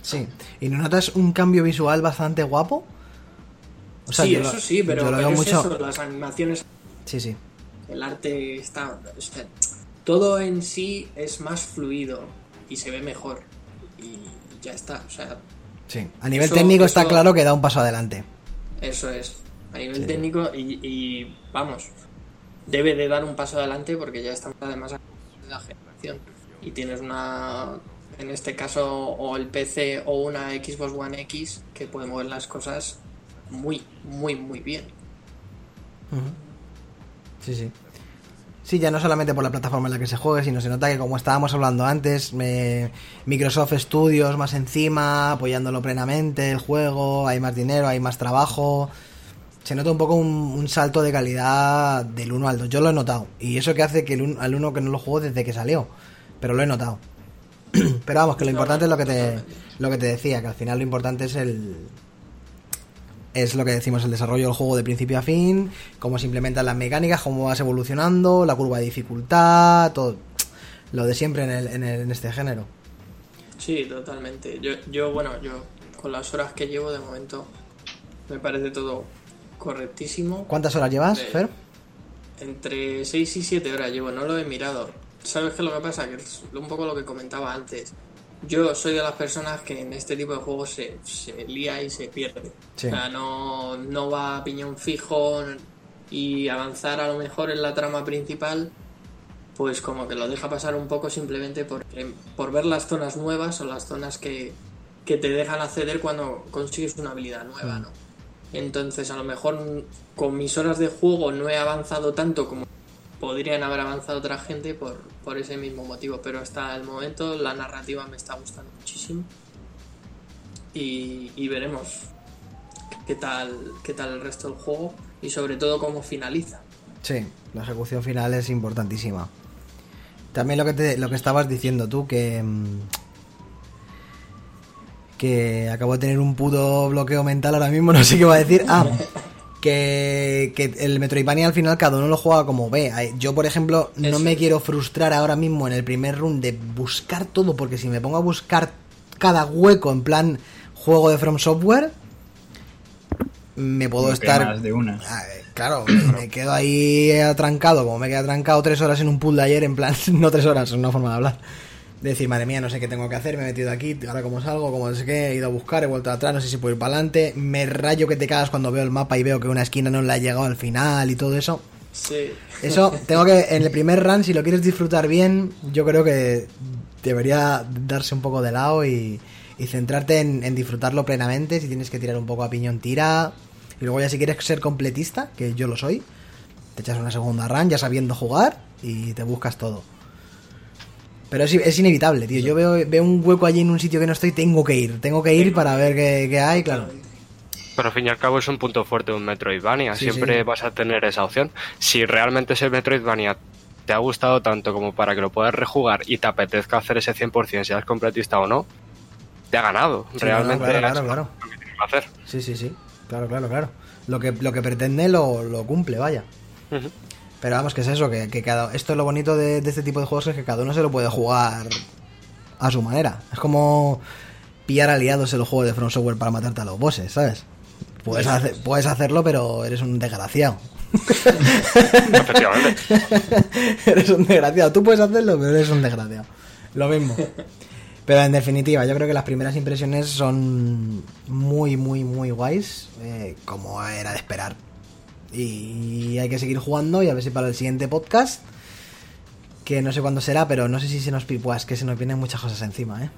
Speaker 2: Sí. ¿Y no notas un cambio visual bastante guapo? O sea,
Speaker 3: sí,
Speaker 2: yo
Speaker 3: eso
Speaker 2: lo-
Speaker 3: sí, pero,
Speaker 2: yo lo
Speaker 3: pero
Speaker 2: veo
Speaker 3: es
Speaker 2: mucho.
Speaker 3: eso, las animaciones,
Speaker 2: Sí, sí.
Speaker 3: el arte está... o sea, todo en sí es más fluido y se ve mejor. Y ya está, o sea,
Speaker 2: Sí. A nivel
Speaker 3: Eso-
Speaker 2: técnico está
Speaker 3: eso-
Speaker 2: claro que da un paso adelante.
Speaker 3: eso es. A nivel
Speaker 2: Sí.
Speaker 3: técnico y, y, vamos, debe de dar un paso adelante porque ya estamos además en la generación. Y tienes una, en este caso, o el P C o una Xbox One X que puede mover las cosas muy, muy, muy bien.
Speaker 2: Ujú. Sí, sí. Sí, ya no solamente por la plataforma en la que se juegue, sino se nota que, como estábamos hablando antes, me- Microsoft Studios más encima, apoyándolo plenamente, el juego, hay más dinero, hay más trabajo. Se nota un poco un, un salto de calidad del uno al dos. Yo lo he notado. Y eso que hace que el un- al uno que no lo juego desde que salió. Pero lo he notado. Pero vamos, que lo importante es lo que te lo que te decía, que al final lo importante es el es lo que decimos, el desarrollo del juego de principio a fin, cómo se implementan las mecánicas, cómo vas evolucionando, la curva de dificultad, todo lo de siempre en, el, en, el- en este género.
Speaker 3: Sí, totalmente. Yo, yo, bueno, yo con las horas que llevo de momento me parece todo correctísimo.
Speaker 2: ¿Cuántas horas llevas,
Speaker 3: Eh,
Speaker 2: Fer?
Speaker 3: Entre seis y siete horas llevo, no lo he mirado. ¿Sabes qué es lo que pasa? Que es un poco lo que comentaba antes. Yo soy de las personas que en este tipo de juegos se, se lía y se pierde.
Speaker 2: Sí.
Speaker 3: O sea, no, no va a piñón fijo y avanzar a lo mejor en la trama principal, pues como que lo deja pasar un poco simplemente por, por ver las zonas nuevas o las zonas que, que te dejan acceder cuando consigues una habilidad nueva, ¿no? Entonces, a lo mejor con mis horas de juego no he avanzado tanto como podrían haber avanzado otra gente por, por ese mismo motivo, pero hasta el momento la narrativa me está gustando muchísimo y, y veremos qué tal, qué tal el resto del juego y sobre todo cómo finaliza.
Speaker 2: Sí, la ejecución final es importantísima. También lo que te, lo que estabas diciendo tú, que mm, que acabo de tener un puto bloqueo mental ahora mismo, no sé qué va a decir. Ah, que, que el Metroidvania al final cada uno lo juega como ve. Ay, yo, por ejemplo, no
Speaker 3: Eso
Speaker 2: me
Speaker 3: es.
Speaker 2: quiero frustrar ahora mismo en el primer run de buscar todo, porque si me pongo a buscar cada hueco en plan juego de From Software, me puedo
Speaker 4: Como
Speaker 2: estar...
Speaker 4: quemas de una.
Speaker 2: Ah, eh, claro, me, me quedo ahí atrancado, como me he quedado atrancado tres horas en un pool de ayer, en plan, no tres horas, es una forma de hablar. De decir, madre mía, no sé qué tengo que hacer, me he metido aquí, ahora cómo salgo, como no sé qué, he ido a buscar, he vuelto atrás, no sé si puedo ir para adelante, me rayo que te cagas cuando veo el mapa y veo que una esquina no la he llegado al final y todo eso.
Speaker 3: Sí.
Speaker 2: Eso, tengo que, en el primer run, si lo quieres disfrutar bien, yo creo que debería darse un poco de lado y, y centrarte en, en disfrutarlo plenamente. Si tienes que tirar un poco a piñón, tira. Y luego ya si quieres ser completista, que yo lo soy, te echas una segunda run ya sabiendo jugar y te buscas todo. Pero es, es inevitable, tío. Yo veo, veo un hueco allí en un sitio que no estoy, tengo que ir. Tengo que ir para ver qué, qué hay, claro.
Speaker 5: Pero al fin y al cabo es un punto fuerte de un Metroidvania.
Speaker 2: Sí,
Speaker 5: Siempre
Speaker 2: sí.
Speaker 5: vas a tener esa opción. Si realmente ese Metroidvania te ha gustado tanto como para que lo puedas rejugar y te apetezca hacer ese cien por ciento, seas completista o no, te ha ganado.
Speaker 2: Sí,
Speaker 5: realmente
Speaker 2: no, no, claro,
Speaker 5: es
Speaker 2: claro, claro.
Speaker 5: lo que tienes que hacer.
Speaker 2: Sí, sí, sí. Claro, claro, claro. Lo que, lo que pretende lo, lo cumple, vaya.
Speaker 5: Ujú.
Speaker 2: Pero vamos, que es eso, que, que cada esto es lo bonito de, de este tipo de juegos, es que cada uno se lo puede jugar a su manera. Es como pillar aliados en los juegos de From Software para matarte a los bosses, ¿sabes? Puedes, hacer, puedes hacerlo, pero eres un desgraciado.
Speaker 5: Efectivamente.
Speaker 2: Eres un desgraciado. Tú puedes hacerlo, pero eres un desgraciado. Lo mismo. Pero en definitiva, yo creo que las primeras impresiones son muy, muy, muy guays, eh, como era de esperar. Y hay que seguir jugando y a ver si para el siguiente podcast, que no sé cuándo será, pero no sé si se nos... Pues que se nos vienen muchas cosas encima, ¿eh?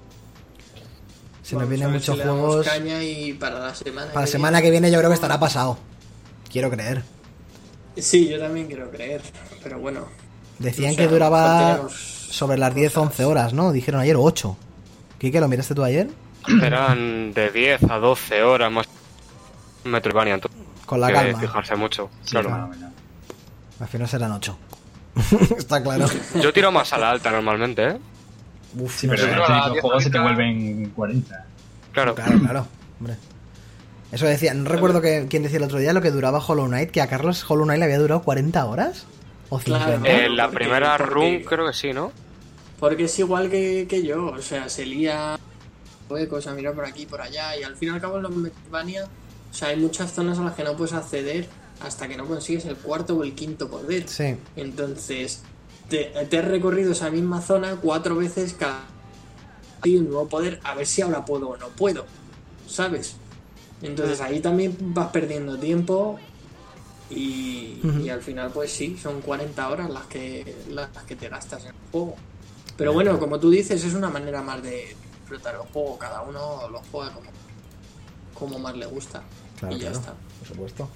Speaker 2: Se nos
Speaker 3: Vamos
Speaker 2: vienen
Speaker 3: a ver
Speaker 2: muchos
Speaker 3: si le damos
Speaker 2: juegos...
Speaker 3: caña y para la semana
Speaker 2: Para la semana que viene yo creo que estará pasado. Quiero creer.
Speaker 3: Sí, yo también quiero creer, pero bueno.
Speaker 2: Decían
Speaker 3: O sea,
Speaker 2: que duraba
Speaker 3: tenemos
Speaker 2: sobre las diez once horas, ¿no? Dijeron ayer, o ocho. ¿Quique, lo miraste tú ayer?
Speaker 5: Eran de diez a doce horas más Metroidvania, entonces
Speaker 2: Con la
Speaker 5: hay que
Speaker 2: calma.
Speaker 5: fijarse mucho.
Speaker 4: Sí,
Speaker 5: Claro.
Speaker 4: fenomenal.
Speaker 2: Al final serán ocho. Está claro.
Speaker 5: Yo tiro más a la alta normalmente, ¿eh?
Speaker 2: Uf,
Speaker 4: Sí,
Speaker 2: no
Speaker 4: pero
Speaker 2: sé.
Speaker 4: en este tipo de juegos se te vuelven cuarenta.
Speaker 5: Claro.
Speaker 2: Claro, claro. Hombre. Eso decía, no recuerdo que, quién decía el otro día lo que duraba Hollow Knight, que a Carlos Hollow Knight le había durado cuarenta horas. ¿O cincuenta?
Speaker 3: Claro.
Speaker 5: Eh, la
Speaker 3: Porque-
Speaker 5: primera
Speaker 3: porque-
Speaker 5: run creo que sí, ¿no?
Speaker 3: Porque es igual que, que yo, o sea, se lía huecos, a mirar por aquí y por allá, y al fin y al cabo en los Metroidvania, o sea, hay muchas zonas a las que no puedes acceder hasta que no consigues el cuarto o el quinto poder.
Speaker 2: Sí.
Speaker 3: Entonces, te, te he recorrido esa misma zona cuatro veces cada y un nuevo poder, a ver si ahora puedo o no puedo, ¿sabes? Entonces ahí también vas perdiendo tiempo y,
Speaker 2: Uh-huh.
Speaker 3: y al final pues sí, son cuarenta horas las que las que te gastas en el juego. Pero bueno, como tú dices, es una manera más de disfrutar el juego, cada uno lo juega como, como más le gusta.
Speaker 2: Claro,
Speaker 3: y ya
Speaker 2: claro,
Speaker 3: está.
Speaker 2: por supuesto.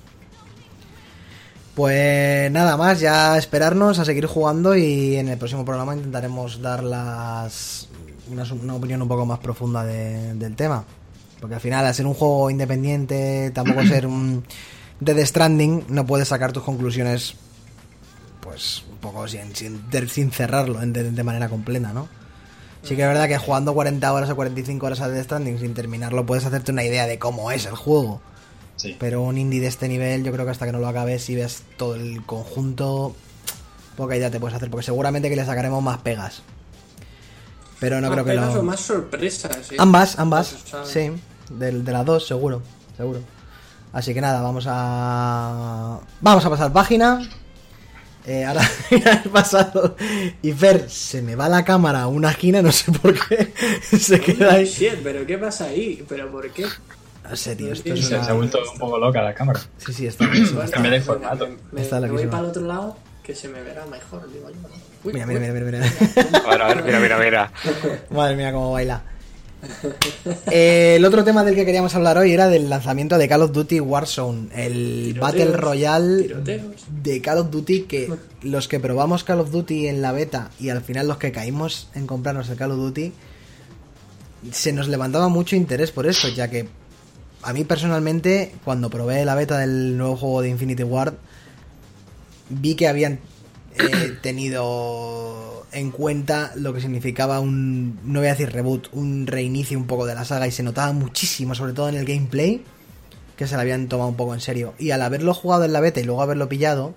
Speaker 2: Pues nada más, ya esperarnos a seguir jugando y en el próximo programa intentaremos dar las una, una opinión un poco más profunda de, del tema. Porque al final, al ser un juego independiente, tampoco ser un Death Stranding, no puedes sacar tus conclusiones pues un poco sin, sin, sin cerrarlo de, de manera completa, ¿no? Sí que es verdad que jugando cuarenta horas o cuarenta y cinco horas a Death Stranding sin terminarlo puedes hacerte una idea de cómo es el juego.
Speaker 4: Sí.
Speaker 2: Pero un indie de este nivel, yo creo que hasta que no lo acabes y veas todo el conjunto, poca idea te puedes hacer, porque seguramente que le sacaremos más pegas. Pero no
Speaker 3: más
Speaker 2: creo que
Speaker 3: pegas
Speaker 2: lo...
Speaker 3: o más sorpresas, ¿eh?
Speaker 2: Ambas, ambas,
Speaker 3: Eso,
Speaker 2: sí, de, de las dos, seguro, seguro. Así que nada, vamos a... Vamos a pasar página. Eh, ahora he pasado y Fer, se me va la cámara a una esquina, no sé por qué, se queda ahí.
Speaker 3: Shit, pero ¿qué pasa ahí? ¿Pero por qué?
Speaker 2: No sé, tío, esto es
Speaker 4: Se,
Speaker 2: una...
Speaker 4: se ha vuelto un poco loca la cámara.
Speaker 2: Sí, sí, está loquísimo.
Speaker 3: Bueno,
Speaker 4: Cambia de
Speaker 3: me-
Speaker 4: formato.
Speaker 3: Me, me-
Speaker 2: Está
Speaker 3: me voy
Speaker 2: loquísimo.
Speaker 3: para el otro lado que se me verá mejor, digo yo. Uy,
Speaker 2: Mira,
Speaker 3: uy.
Speaker 2: mira, mira, mira, mira.
Speaker 5: A ver, a ver, mira, mira, mira.
Speaker 2: Madre mía, cómo baila. Eh, el otro tema del que queríamos hablar hoy era del lanzamiento de Call of Duty Warzone, el
Speaker 3: Tiroteos,
Speaker 2: Battle Royale
Speaker 3: tiroteos.
Speaker 2: de Call of Duty, que los que probamos Call of Duty en la beta y al final los que caímos en comprarnos el Call of Duty, se nos levantaba mucho interés por esto, ya que a mí personalmente, cuando probé la beta del nuevo juego de Infinity Ward, vi que habían eh, tenido en cuenta lo que significaba un, no voy a decir reboot, un reinicio un poco de la saga, y se notaba muchísimo, sobre todo en el gameplay, que se lo habían tomado un poco en serio. Y al haberlo jugado en la beta y luego haberlo pillado,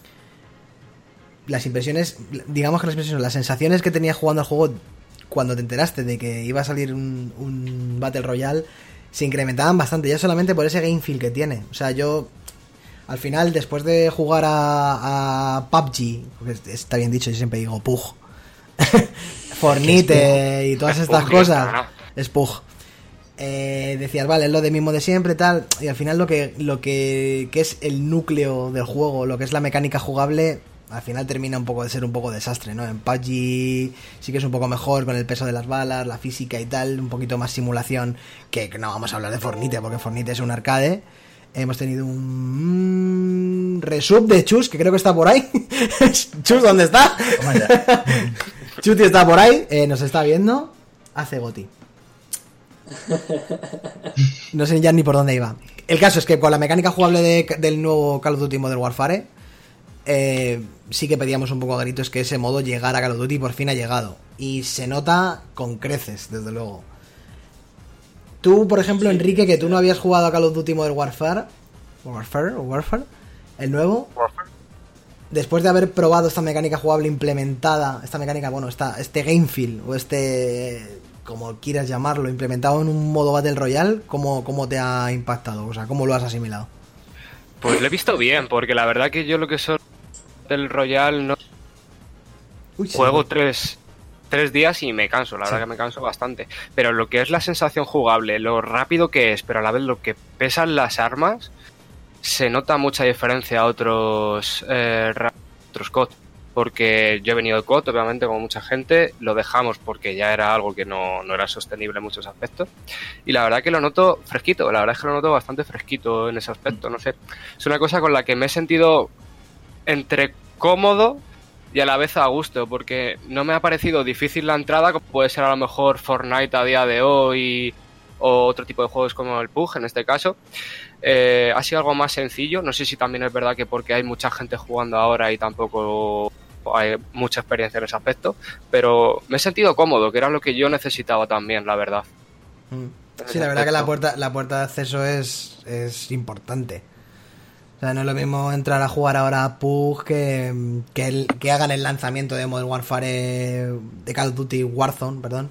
Speaker 2: las impresiones, digamos que las impresiones, las sensaciones que tenías jugando al juego cuando te enteraste de que iba a salir un, un Battle Royale se incrementaban bastante, ya solamente por ese game feel que tiene. O sea, yo al final, después de jugar a, a P U B G, porque está bien dicho, yo siempre digo P U G, Fornite y todas
Speaker 5: Es
Speaker 2: estas
Speaker 5: Pug,
Speaker 2: cosas,
Speaker 5: ¿no?
Speaker 2: es P U G. Eh, decías, vale, es lo de mismo de siempre, tal, y al final lo que lo que, que es el núcleo del juego, lo que es la mecánica jugable, al final termina un poco de ser un poco desastre, ¿no? En P U B G sí que es un poco mejor con el peso de las balas, la física y tal, un poquito más simulación, que, que no vamos a hablar de Fornite, porque Fornite es un arcade. Hemos tenido un resub de Chus, que creo que está por ahí. Chus, ¿dónde está?
Speaker 4: Toma ya.
Speaker 2: Chuti está por ahí, eh, nos está viendo. Hace Goti. No sé ya ni por dónde iba. El caso es que con la mecánica jugable de- del nuevo Call of Duty Modern Warfare, eh, sí que pedíamos un poco a gritos que ese modo llegara a Call of Duty, y por fin ha llegado. Y se nota con creces, desde luego. Tú, por ejemplo,
Speaker 3: Sí,
Speaker 2: Enrique, que tú
Speaker 3: sí.
Speaker 2: no habías jugado a Call of Duty Modern Warfare, Warfare o Warfare, el nuevo, después de haber probado esta mecánica jugable implementada, esta mecánica, bueno, esta, este game feel, o este, como quieras llamarlo, implementado en un modo Battle Royale, ¿cómo, cómo te ha impactado? O sea, ¿cómo lo has asimilado?
Speaker 5: Pues lo he visto bien, porque la verdad que yo lo que soy del Royal no
Speaker 2: Uy, sí.
Speaker 5: juego tres, tres días y me canso, la
Speaker 2: Sí.
Speaker 5: verdad que me canso bastante. Pero lo que es la sensación jugable, lo rápido que es, pero a la vez lo que pesan las armas, se nota mucha diferencia a otros, eh, ra- otros C O D. Porque yo he venido de C O D, obviamente, como mucha gente, lo dejamos porque ya era algo que no, no era sostenible en muchos aspectos. Y la verdad que lo noto fresquito, la verdad es que lo noto bastante fresquito en ese aspecto, no sé. Es una cosa con la que me he sentido entre cómodo y a la vez a gusto, porque no me ha parecido difícil la entrada, como puede ser a lo mejor Fortnite a día de hoy o otro tipo de juegos como el P U B G en este caso. Eh, ha sido algo más sencillo, no sé si también es verdad que porque hay mucha gente jugando ahora y tampoco hay mucha experiencia en ese aspecto, pero me he sentido cómodo, que era lo que yo necesitaba también, la verdad.
Speaker 2: Mm. Sí, la verdad que la puerta, la puerta de acceso es, es importante. O sea, no es lo mismo entrar a jugar ahora a P U B G que, que, el- que hagan el lanzamiento de Modern Warfare, de Call of Duty Warzone, perdón,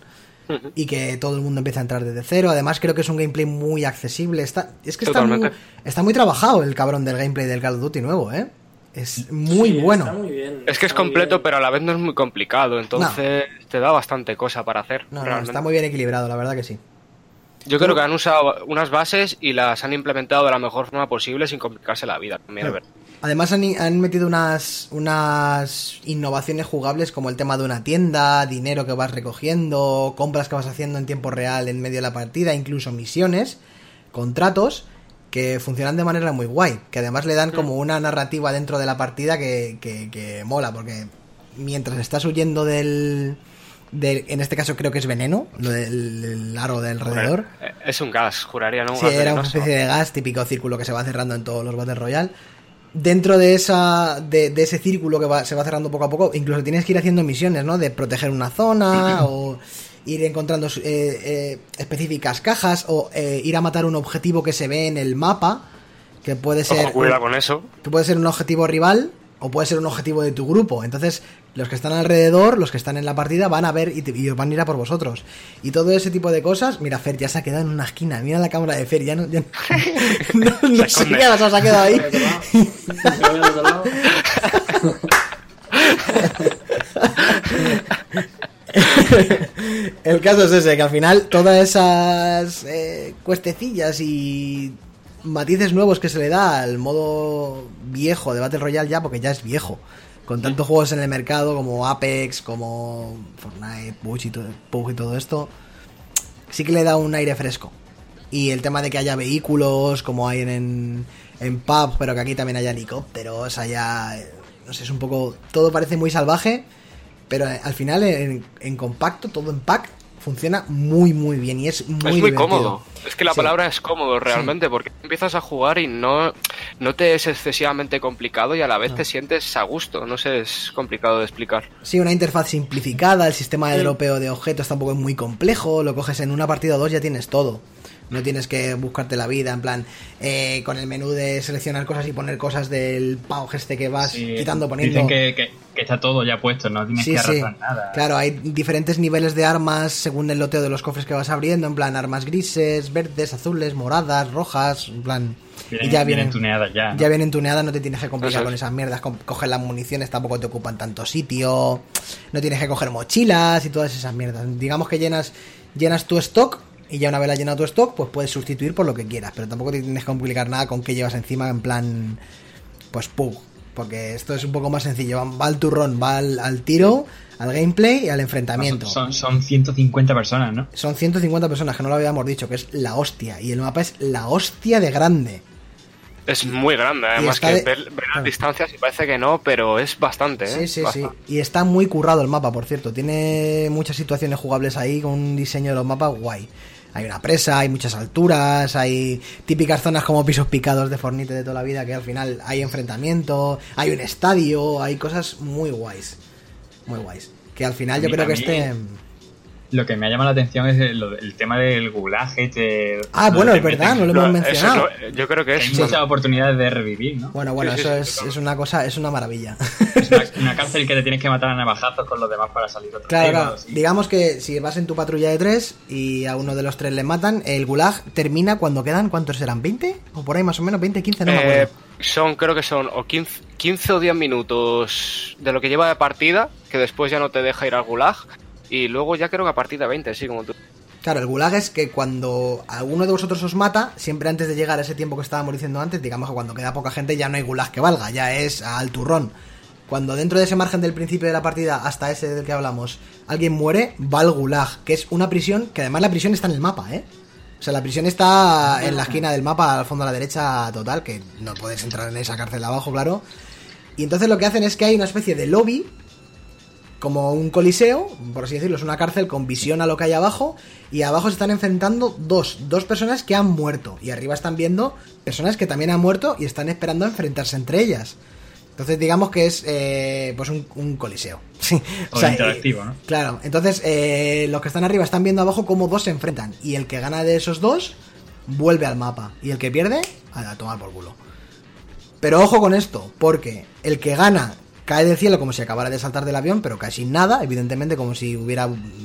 Speaker 2: y que todo el mundo empieza a entrar desde cero. Además creo que es un gameplay muy accesible. Está, es que está muy, está muy trabajado el cabrón del gameplay del Call of Duty nuevo, ¿eh? Es muy
Speaker 3: Sí,
Speaker 2: bueno.
Speaker 3: está muy bien,
Speaker 5: Es que es
Speaker 3: está muy
Speaker 5: completo,
Speaker 3: bien.
Speaker 5: pero a la vez no es muy complicado, entonces te da bastante cosa para hacer.
Speaker 2: No, no,
Speaker 5: realmente.
Speaker 2: está muy bien equilibrado, la verdad que sí.
Speaker 5: Yo creo que han usado unas bases y las han implementado de la mejor forma posible sin complicarse la vida. También, es verdad.
Speaker 2: Además han, han metido unas, unas innovaciones jugables como el tema de una tienda, dinero que vas recogiendo, compras que vas haciendo en tiempo real en medio de la partida, incluso misiones, contratos, que funcionan de manera muy guay, que además le dan como una narrativa dentro de la partida que, que, que mola, porque mientras estás huyendo del... del en este caso creo que es veneno, lo del el aro de alrededor.
Speaker 5: Es un gas, juraría, ¿no? Un
Speaker 2: Sí,
Speaker 5: gas
Speaker 2: era una
Speaker 5: venenoso.
Speaker 2: especie de gas, típico círculo que se va cerrando en todos los Battle Royale. Dentro de esa de, de ese círculo que va, se va cerrando poco a poco, incluso tienes que ir haciendo misiones, ¿no? De proteger una zona o ir encontrando eh, eh, específicas cajas o eh, ir a matar un objetivo que se ve en el mapa, que puede ser
Speaker 5: Ojo, cuidado con eso.
Speaker 2: que puede ser un objetivo rival o puede ser un objetivo de tu grupo. Entonces, los que están alrededor, los que están en la partida, van a ver y, te, y os van a ir a por vosotros. Y todo ese tipo de cosas. Mira, Fer ya se ha quedado en una esquina. Mira la cámara de Fer, ya no, ya no, no, no sé qué se ha quedado ahí.
Speaker 3: Me voy al otro lado.
Speaker 2: El caso es ese, que al final todas esas eh, cuestecillas y matices nuevos que se le da al modo viejo de Battle Royale ya, porque ya es viejo, con tantos juegos en el mercado como Apex, como Fortnite, P U B G y todo, P U B G y todo esto, sí que le da un aire fresco. Y el tema de que haya vehículos como hay en, en P U B G, pero que aquí también haya helicópteros, haya... no sé, es un poco... todo parece muy salvaje, pero al final en, en compacto, todo en pack, funciona muy muy bien y es muy
Speaker 5: Es muy
Speaker 2: divertido.
Speaker 5: cómodo. Es que la
Speaker 2: Sí.
Speaker 5: palabra es cómodo realmente, porque empiezas a jugar y no, no te es excesivamente complicado y a la vez
Speaker 2: No.
Speaker 5: te sientes a gusto. No sé, es complicado de explicar.
Speaker 2: Sí, una interfaz simplificada, el sistema de dropeo de objetos tampoco es muy complejo, lo coges en una partida o dos ya tienes todo. No tienes que buscarte la vida, en plan, eh, con el menú de seleccionar cosas y poner cosas del pau este que vas
Speaker 4: Sí,
Speaker 2: quitando, poniendo.
Speaker 4: Dicen que, que, que está todo ya puesto, no tienes
Speaker 2: Sí,
Speaker 4: que
Speaker 2: sí.
Speaker 4: arrastrar nada.
Speaker 2: Claro, hay diferentes niveles de armas según el loteo de los cofres que vas abriendo, en plan armas grises, verdes, azules, moradas, rojas, en plan...
Speaker 4: Vienen,
Speaker 2: y ya
Speaker 4: vienen
Speaker 2: vienen
Speaker 4: tuneadas ya, ¿no?
Speaker 2: Ya vienen tuneadas, no te tienes que complicar
Speaker 5: Eso es.
Speaker 2: con esas mierdas, con- coger las municiones tampoco te ocupan tanto sitio, no tienes que coger mochilas y todas esas mierdas. Digamos que llenas llenas tu stock y ya una vez has llenado tu stock, pues puedes sustituir por lo que quieras, pero tampoco te tienes que complicar nada con qué llevas encima en plan, pues pug, porque esto es un poco más sencillo, va, va al turrón, va al, al tiro, al gameplay y al enfrentamiento.
Speaker 4: Son, son ciento cincuenta personas, ¿no?
Speaker 2: Son ciento cincuenta personas, que no lo habíamos dicho, que es la hostia, y el mapa es la hostia de grande.
Speaker 5: Es muy grande, además
Speaker 2: está
Speaker 5: que
Speaker 2: de-
Speaker 5: ver, ver
Speaker 2: claro.
Speaker 5: las distancias y parece que no, pero es bastante,
Speaker 2: Sí,
Speaker 5: ¿eh?
Speaker 2: sí, sí.
Speaker 5: Bastante.
Speaker 2: Y está muy currado el mapa, por cierto. Tiene muchas situaciones jugables ahí con un diseño de los mapas guay. Hay una presa, hay muchas alturas, hay típicas zonas como pisos picados de Fornite de toda la vida, que al final hay enfrentamiento, hay un estadio, hay cosas muy guays. Muy guays. Que al final
Speaker 4: A
Speaker 2: yo
Speaker 4: mí-
Speaker 2: creo
Speaker 4: a
Speaker 2: que
Speaker 4: mí-
Speaker 2: este...
Speaker 4: Lo que me ha llamado la atención es el, el tema del gulag este...
Speaker 2: Ah,
Speaker 4: lo
Speaker 2: bueno,
Speaker 4: de
Speaker 2: es
Speaker 4: que
Speaker 2: verdad,
Speaker 4: meten-
Speaker 2: no lo
Speaker 5: No,
Speaker 2: hemos
Speaker 5: eso es
Speaker 2: mencionado.
Speaker 5: lo- yo creo que
Speaker 4: Hay
Speaker 5: es...
Speaker 4: muchas
Speaker 5: bueno,
Speaker 4: oportunidades de revivir, ¿no?
Speaker 2: Bueno, bueno,
Speaker 5: Sí, sí,
Speaker 2: eso
Speaker 5: sí,
Speaker 2: es,
Speaker 5: claro.
Speaker 2: es una cosa, es una maravilla.
Speaker 4: Es una, una cárcel que te tienes que matar a navajazos con los demás para salir otra
Speaker 2: Claro,
Speaker 4: vez,
Speaker 2: claro.
Speaker 4: o así.
Speaker 2: Digamos que si vas en tu patrulla de tres y a uno de los tres le matan, el gulag termina cuando quedan, ¿cuántos serán? ¿veinte? O por ahí más o menos, veinte, quince, no me
Speaker 5: eh,
Speaker 2: acuerdo.
Speaker 5: son, creo que son o quince, quince o diez minutos de lo que lleva de partida, que después ya no te deja ir al gulag, y luego ya creo que a partir de veinte, sí, como tú.
Speaker 2: Claro, el gulag es que cuando alguno de vosotros os mata, siempre antes de llegar a ese tiempo que estábamos diciendo antes, digamos que cuando queda poca gente ya no hay gulag que valga, ya es al turrón. Cuando dentro de ese margen del principio de la partida hasta ese del que hablamos, alguien muere, va al gulag, que es una prisión, que además la prisión está en el mapa, ¿eh? O sea, la prisión está en la esquina del mapa, al fondo a la derecha total, que no puedes entrar en esa cárcel de abajo, claro. Y entonces lo que hacen es que hay una especie de lobby, como un coliseo, por así decirlo, es una cárcel con visión a lo que hay abajo, y abajo se están enfrentando dos, dos personas que han muerto, y arriba están viendo personas que también han muerto y están esperando a enfrentarse entre ellas. Entonces digamos que es eh, pues un, un coliseo. Sí,
Speaker 4: Todo interactivo,
Speaker 2: eh,
Speaker 4: ¿no?
Speaker 2: Claro, entonces eh, los que están arriba están viendo abajo cómo dos se enfrentan, y el que gana de esos dos vuelve al mapa, y el que pierde, a tomar por culo. Pero ojo con esto, porque el que gana cae del cielo como si acabara de saltar del avión, pero cae sin nada, evidentemente como si hubiera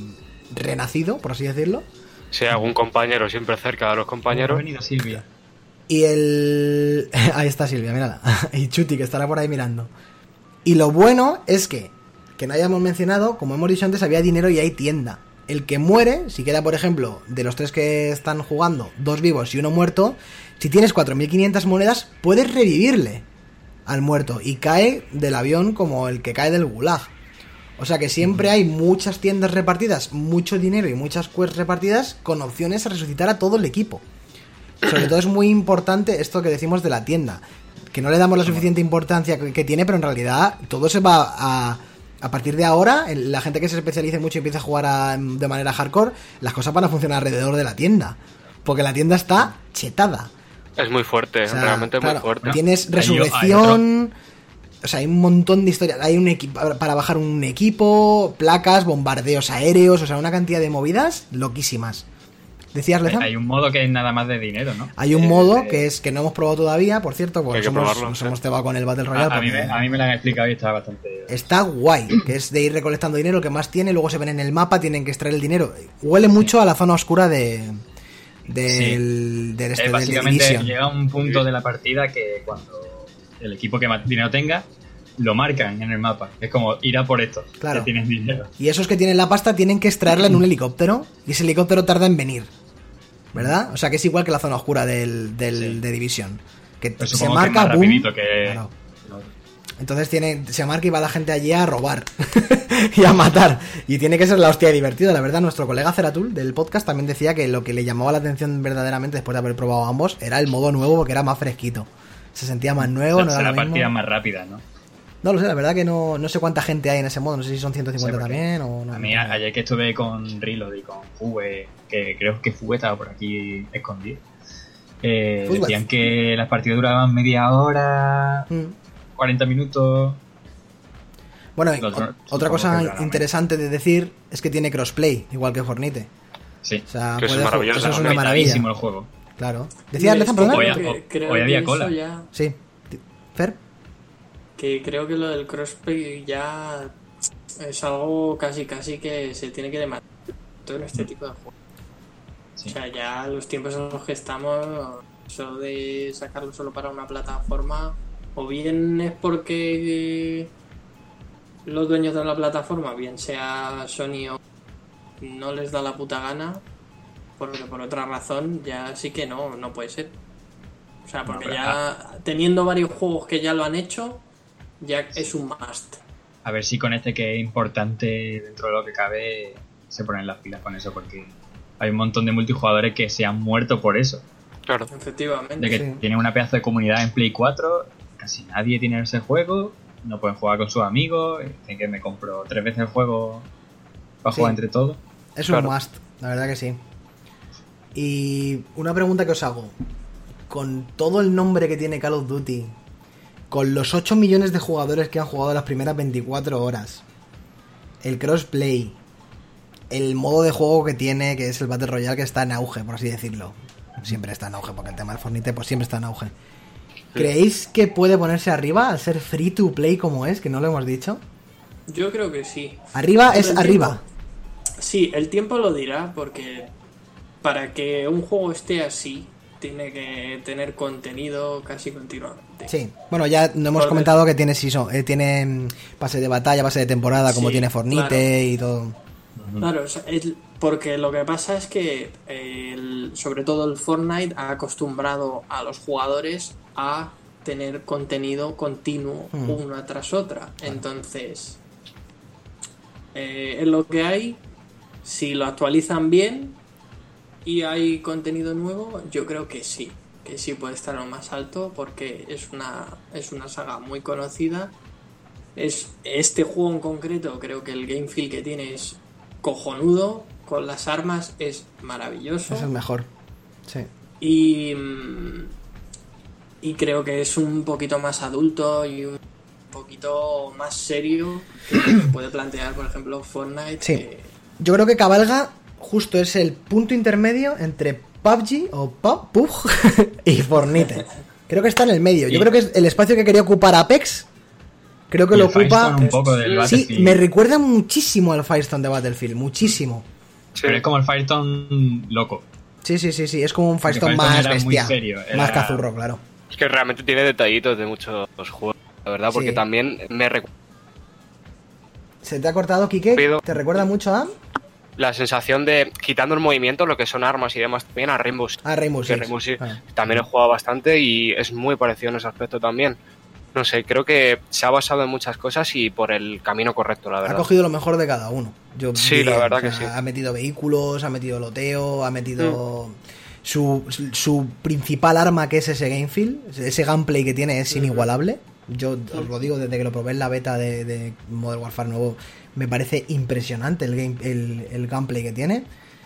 Speaker 2: renacido, por así decirlo.
Speaker 5: Si hay algún compañero siempre cerca de los
Speaker 4: Ha
Speaker 5: compañeros.
Speaker 4: venido Silvia.
Speaker 2: Y el... Ahí está Silvia, mírala. Y Chuti, que estará por ahí mirando. Y lo bueno es que, que no hayamos mencionado, como hemos dicho antes, había dinero y hay tienda. El que muere, si queda, por ejemplo, de los tres que están jugando, dos vivos y uno muerto, si tienes cuatro mil quinientas monedas, puedes revivirle al muerto. Y cae del avión como el que cae del gulag. O sea que siempre hay muchas tiendas repartidas, mucho dinero y muchas quests repartidas con opciones a resucitar a todo el equipo. Sobre todo es muy importante esto que decimos de la tienda, que no le damos la suficiente importancia que tiene, pero en realidad todo se va a... A partir de ahora, la gente que se especialice mucho y empieza a jugar a, de manera hardcore, las cosas van a funcionar alrededor de la tienda. Porque la tienda está chetada.
Speaker 5: Es muy fuerte,
Speaker 2: O sea,
Speaker 5: realmente
Speaker 2: claro,
Speaker 5: muy fuerte.
Speaker 2: Tienes
Speaker 4: Hay-
Speaker 2: resurrección... O sea, hay un montón de historias. Hay un equipo para bajar un equipo, placas, bombardeos aéreos, o sea, una cantidad de movidas loquísimas. ¿Decías,
Speaker 4: Hay,
Speaker 2: Lezam?
Speaker 4: hay un modo que es nada más de dinero, ¿no?
Speaker 2: Hay un
Speaker 4: Eh,
Speaker 2: modo
Speaker 4: eh,
Speaker 2: que es que no hemos probado todavía, por cierto, porque
Speaker 5: Hay que
Speaker 2: nos hemos,
Speaker 5: probarlo,
Speaker 2: nos
Speaker 5: sí.
Speaker 2: hemos cebado con el Battle
Speaker 4: A,
Speaker 2: Royale.
Speaker 4: a mí me,
Speaker 2: porque
Speaker 4: a mí me lo han explicado y está bastante...
Speaker 2: está guay, que es de ir recolectando dinero, que más tiene, luego se ven en el mapa, tienen que extraer el dinero. Huele mucho a la zona oscura de del,
Speaker 4: Sí.
Speaker 2: del, este,
Speaker 4: Eh,
Speaker 2: del
Speaker 4: básicamente
Speaker 2: Division.
Speaker 4: llega un punto de la partida que cuando el equipo que más dinero tenga lo marcan en el mapa. Es como ir a por estos
Speaker 2: Claro.
Speaker 4: que tienen dinero.
Speaker 2: Y esos que tienen la pasta tienen que extraerla en un helicóptero, y ese helicóptero tarda en venir, ¿verdad? O sea que es igual que la zona oscura del, del
Speaker 4: Sí.
Speaker 2: de Division, que
Speaker 4: Pero
Speaker 2: se
Speaker 4: supongo que
Speaker 2: marca,
Speaker 4: más
Speaker 2: boom,
Speaker 4: rapidito que...
Speaker 2: claro. Entonces tiene, se marca y va la gente allí a robar y a matar. Y tiene que ser la hostia divertida. La verdad, nuestro colega Zeratul del podcast también decía que lo que le llamaba la atención verdaderamente después de haber probado ambos era el modo nuevo, porque era más fresquito. Se sentía más nuevo, no era
Speaker 4: será
Speaker 2: lo
Speaker 4: partida
Speaker 2: mismo.
Speaker 4: más rápida, ¿no?
Speaker 2: No lo sé, la verdad que no, no sé cuánta gente hay en ese modo. No sé si son ciento cincuenta
Speaker 4: Sí, porque
Speaker 2: también o no.
Speaker 4: A mí, a- ayer que estuve con Reload y con Fue, que creo que Fue estaba por aquí escondido, eh,
Speaker 2: Fue.
Speaker 4: decían que las partidas duraban media hora,
Speaker 2: Mm.
Speaker 4: cuarenta minutos.
Speaker 2: Bueno, y
Speaker 4: Lo otro-
Speaker 2: o- otra
Speaker 4: supongo
Speaker 2: cosa
Speaker 4: que claramente.
Speaker 2: interesante de decir es que tiene crossplay, igual que Fornite.
Speaker 4: Sí.
Speaker 2: O sea,
Speaker 5: Que eso
Speaker 2: puede
Speaker 5: es
Speaker 2: ju-
Speaker 5: maravilloso.
Speaker 2: eso es una
Speaker 4: Conectadísimo
Speaker 2: maravilla.
Speaker 4: el juego.
Speaker 2: Claro. ¿Decías,
Speaker 3: Y
Speaker 2: Lezan,
Speaker 3: es que
Speaker 2: perdón?
Speaker 4: Hoy-
Speaker 3: creo
Speaker 4: hoy-
Speaker 3: que- creo
Speaker 4: hoy
Speaker 3: que
Speaker 4: había
Speaker 3: eso
Speaker 4: cola.
Speaker 3: ya-
Speaker 2: Sí. ¿Fer?
Speaker 3: que creo que lo del crossplay ya es algo casi casi que se tiene que demandar todo en este tipo de juegos.
Speaker 4: Sí.
Speaker 3: O sea, ya los tiempos en los que estamos, eso de sacarlo solo para una plataforma, o bien es porque los dueños de la plataforma, bien sea Sony o no les da la puta gana, porque por otra razón ya sí que no, no puede ser. O sea, porque
Speaker 4: No, pero
Speaker 3: ya teniendo varios juegos que ya lo han hecho, ya es un must.
Speaker 4: A ver si con este que es importante dentro de lo que cabe se ponen las pilas con eso, porque hay un montón de multijugadores que se han muerto por eso.
Speaker 5: Claro.
Speaker 3: Efectivamente.
Speaker 4: De que
Speaker 2: Sí.
Speaker 4: tienen una pedazo de comunidad en Play cuatro, casi nadie tiene ese juego, no pueden jugar con sus amigos, dicen que me compro tres veces el juego para
Speaker 2: Sí.
Speaker 4: jugar entre todos.
Speaker 2: Es
Speaker 5: Claro.
Speaker 2: un must, la verdad que sí. Y una pregunta que os hago. Con todo el nombre que tiene Call of Duty, con los ocho millones de jugadores que han jugado las primeras veinticuatro horas, el crossplay, el modo de juego que tiene, que es el Battle Royale, que está en auge, por así decirlo. Siempre está en auge, porque el tema del Fortnite pues siempre está en auge. ¿Creéis que puede ponerse arriba al ser free to play como es, que no lo hemos dicho?
Speaker 3: Yo creo que sí.
Speaker 2: Arriba
Speaker 3: Todo
Speaker 2: es
Speaker 3: el
Speaker 2: arriba.
Speaker 3: tiempo. Sí, el tiempo lo dirá, porque para que un juego esté así, tiene que tener contenido casi continuamente.
Speaker 2: Sí, bueno, ya no hemos
Speaker 3: Porque-
Speaker 2: comentado que tiene season, eh, tiene mm, pase de batalla, pase de temporada, como
Speaker 3: Sí,
Speaker 2: tiene Fortnite
Speaker 3: claro.
Speaker 2: y todo.
Speaker 3: Claro, o sea, es- porque lo que pasa es que el- sobre todo el Fortnite ha acostumbrado a los jugadores a tener contenido continuo
Speaker 2: Mm.
Speaker 3: una tras otra. Entonces, eh, es lo que hay. Si lo actualizan bien y hay contenido nuevo, yo creo que sí, que sí puede estar a lo más alto, porque es una, es una saga muy conocida. Es, este juego en concreto, creo que el game feel que tiene es cojonudo, con las armas es maravilloso.
Speaker 2: Es el mejor. Sí.
Speaker 3: Y, mm, y creo que es un poquito más adulto y un poquito más serio que puede plantear, por ejemplo, Fortnite.
Speaker 2: Sí.
Speaker 3: que-
Speaker 2: Yo creo que cabalga justo es el punto intermedio entre P U B G o P U B G y Fortnite. Creo que está en el medio. Yo
Speaker 4: Sí.
Speaker 2: creo que es el espacio que quería ocupar Apex. Creo que
Speaker 4: Y
Speaker 2: lo
Speaker 4: el Firestone
Speaker 2: ocupa.
Speaker 4: un poco del
Speaker 2: Sí,
Speaker 4: Battlefield.
Speaker 2: me recuerda muchísimo al Firestone de Battlefield, muchísimo.
Speaker 5: Sí.
Speaker 4: Pero es como el Firestone loco.
Speaker 2: Sí, sí, sí, sí, es como un
Speaker 4: Porque
Speaker 2: Firestone
Speaker 4: Firestone
Speaker 2: más
Speaker 4: era muy
Speaker 2: bestia,
Speaker 4: serio, era-
Speaker 2: más cazurro, claro.
Speaker 5: Es que realmente tiene detallitos de muchos juegos, la verdad, porque
Speaker 2: Sí.
Speaker 5: también me recuerda
Speaker 2: ¿Se te ha cortado, Quique?
Speaker 5: Pido.
Speaker 2: ¿Te recuerda mucho a...?
Speaker 5: la sensación de, quitando el movimiento, lo que son armas y demás, también a Rainbow Six.
Speaker 2: Ah, Rainbow
Speaker 5: Que
Speaker 2: Six.
Speaker 5: Rainbow Six
Speaker 2: Ah.
Speaker 5: también he jugado bastante y es muy parecido en ese aspecto también. No sé, creo que se ha basado en muchas cosas y por el camino correcto, la
Speaker 2: Ha
Speaker 5: verdad.
Speaker 2: cogido lo mejor de cada uno. Yo
Speaker 5: Sí,
Speaker 2: diría,
Speaker 5: la verdad
Speaker 2: o sea,
Speaker 5: que sí.
Speaker 2: Ha metido vehículos, ha metido loteo, ha metido... Su, su principal arma, que es ese game feel, ese gameplay que tiene, es inigualable. Yo os lo digo desde que lo probé en la beta de, de Modern Warfare nuevo. Me parece impresionante el, game, el, el gameplay que tiene.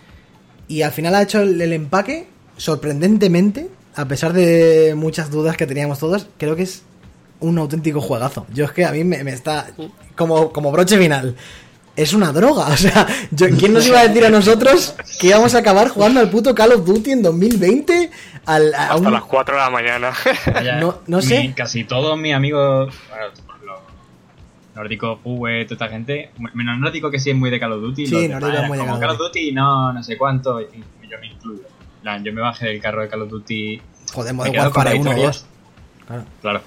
Speaker 2: Y al final ha hecho el, el empaque, sorprendentemente, a pesar de muchas dudas que teníamos todos, creo que es un auténtico juegazo. Yo es que a mí me, me está como, como broche final. Es una droga, o sea, yo, ¿quién nos iba a decir a nosotros que íbamos a acabar jugando al puto Call of Duty en dos mil veinte? Al, a
Speaker 5: Hasta
Speaker 2: un-
Speaker 5: las cuatro de la mañana.
Speaker 4: Vaya,
Speaker 2: No- no sé.
Speaker 4: mi- casi todos mis amigos, bueno, los nórdicos, Pue, toda esta gente, menos nórdico que sí es muy de Call of Duty.
Speaker 2: Sí,
Speaker 4: los
Speaker 2: nórdico
Speaker 4: demás
Speaker 2: es
Speaker 4: eran
Speaker 2: muy de
Speaker 4: como
Speaker 2: Call of
Speaker 4: Call of Duty, no, no sé cuánto, y yo me incluyo. En plan, yo me bajé del carro de Call of Duty.
Speaker 2: Joder,
Speaker 4: me
Speaker 2: Modern
Speaker 4: quedo con
Speaker 2: Warfare
Speaker 4: la
Speaker 2: uno o
Speaker 4: historia.
Speaker 2: dos. Claro.
Speaker 4: Claro.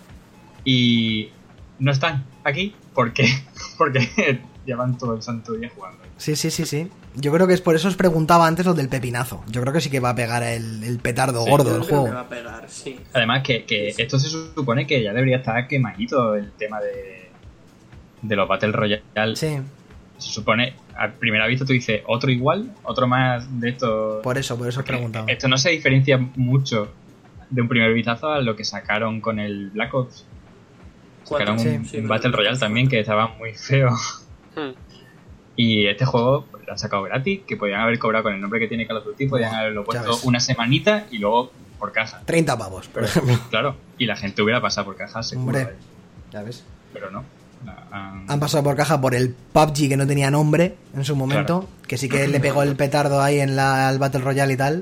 Speaker 4: Y no están aquí, ¿por qué? Porque llevan todo el santo día jugando.
Speaker 2: Sí, sí, sí, sí. Yo creo que es por eso os preguntaba antes lo del pepinazo. Yo creo que sí que va a pegar el, el petardo
Speaker 4: Sí,
Speaker 2: gordo
Speaker 3: Yo
Speaker 2: del
Speaker 3: creo que
Speaker 2: juego.
Speaker 3: va a pegar, sí.
Speaker 4: Además que, que
Speaker 3: Sí, sí.
Speaker 4: esto se supone que ya debería estar quemadito el tema de, de los Battle Royale.
Speaker 2: Sí,
Speaker 4: Se supone, a primera vista tú dices, otro igual, otro más de estos.
Speaker 2: por eso, por eso os
Speaker 4: Porque
Speaker 2: preguntaba.
Speaker 4: esto no se diferencia mucho de un primer vistazo a lo que sacaron con el Black Ops. Sacaron
Speaker 2: Sí.
Speaker 4: un,
Speaker 3: Sí,
Speaker 4: un
Speaker 3: me
Speaker 4: Battle
Speaker 3: lo-
Speaker 4: Royale también que estaba muy feo.
Speaker 5: Hmm.
Speaker 4: Y este juego pues, lo han sacado gratis, que podían haber cobrado con el nombre que tiene Call of Duty, podían
Speaker 2: Buah,
Speaker 4: haberlo
Speaker 2: ya
Speaker 4: puesto
Speaker 2: ves.
Speaker 4: una semanita y luego por caja.
Speaker 2: treinta pavos, por
Speaker 4: Pero,
Speaker 2: ejemplo.
Speaker 4: claro, y la gente hubiera pasado por caja seguro.
Speaker 2: Hombre.
Speaker 4: eh.
Speaker 2: Ya ves.
Speaker 4: Pero no. La- han-
Speaker 2: Han pasado por caja por el P U B G que no tenía nombre en su momento,
Speaker 4: Claro.
Speaker 2: que sí que le pegó el petardo ahí en la, el Battle Royale y tal,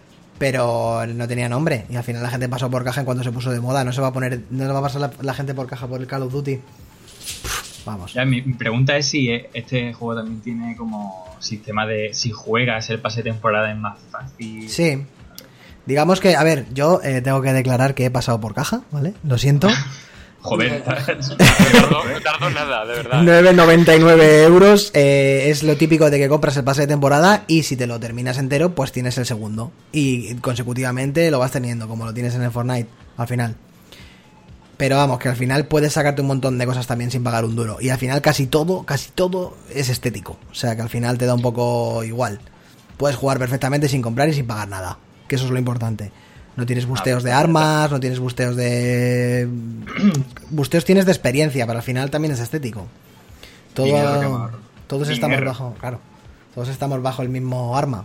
Speaker 2: pero no tenía nombre. Y al final la gente pasó por caja en cuanto se puso de moda. No se va a poner, no le va a pasar la, la gente por caja por el Call of Duty. Pff, vamos.
Speaker 4: Ya, mi, mi pregunta es si eh, este juego también tiene como sistema de si juegas el pase de temporada es más fácil.
Speaker 2: Sí. Digamos que, a ver, yo eh, tengo que declarar que he pasado por caja, ¿vale? Lo siento.
Speaker 4: Joder.
Speaker 5: Tardó, no tardó nada, de verdad.
Speaker 2: nueve noventa y nueve euros eh, es lo típico de que compras el pase de temporada y si te lo terminas entero, pues tienes el segundo. Y consecutivamente lo vas teniendo, como lo tienes en el Fortnite, al final. Pero vamos, que al final puedes sacarte un montón de cosas también sin pagar un duro. Y al final casi todo, casi todo es estético. O sea que al final te da un poco igual. Puedes jugar perfectamente sin comprar y sin pagar nada. Que eso es lo importante. No tienes busteos de armas, no tienes busteos de... Busteos tienes de experiencia, pero al final también es estético. Todo,
Speaker 4: Dinero quemado.
Speaker 2: todos
Speaker 4: Dinero.
Speaker 2: estamos bajo, claro. Todos estamos bajo el mismo arma.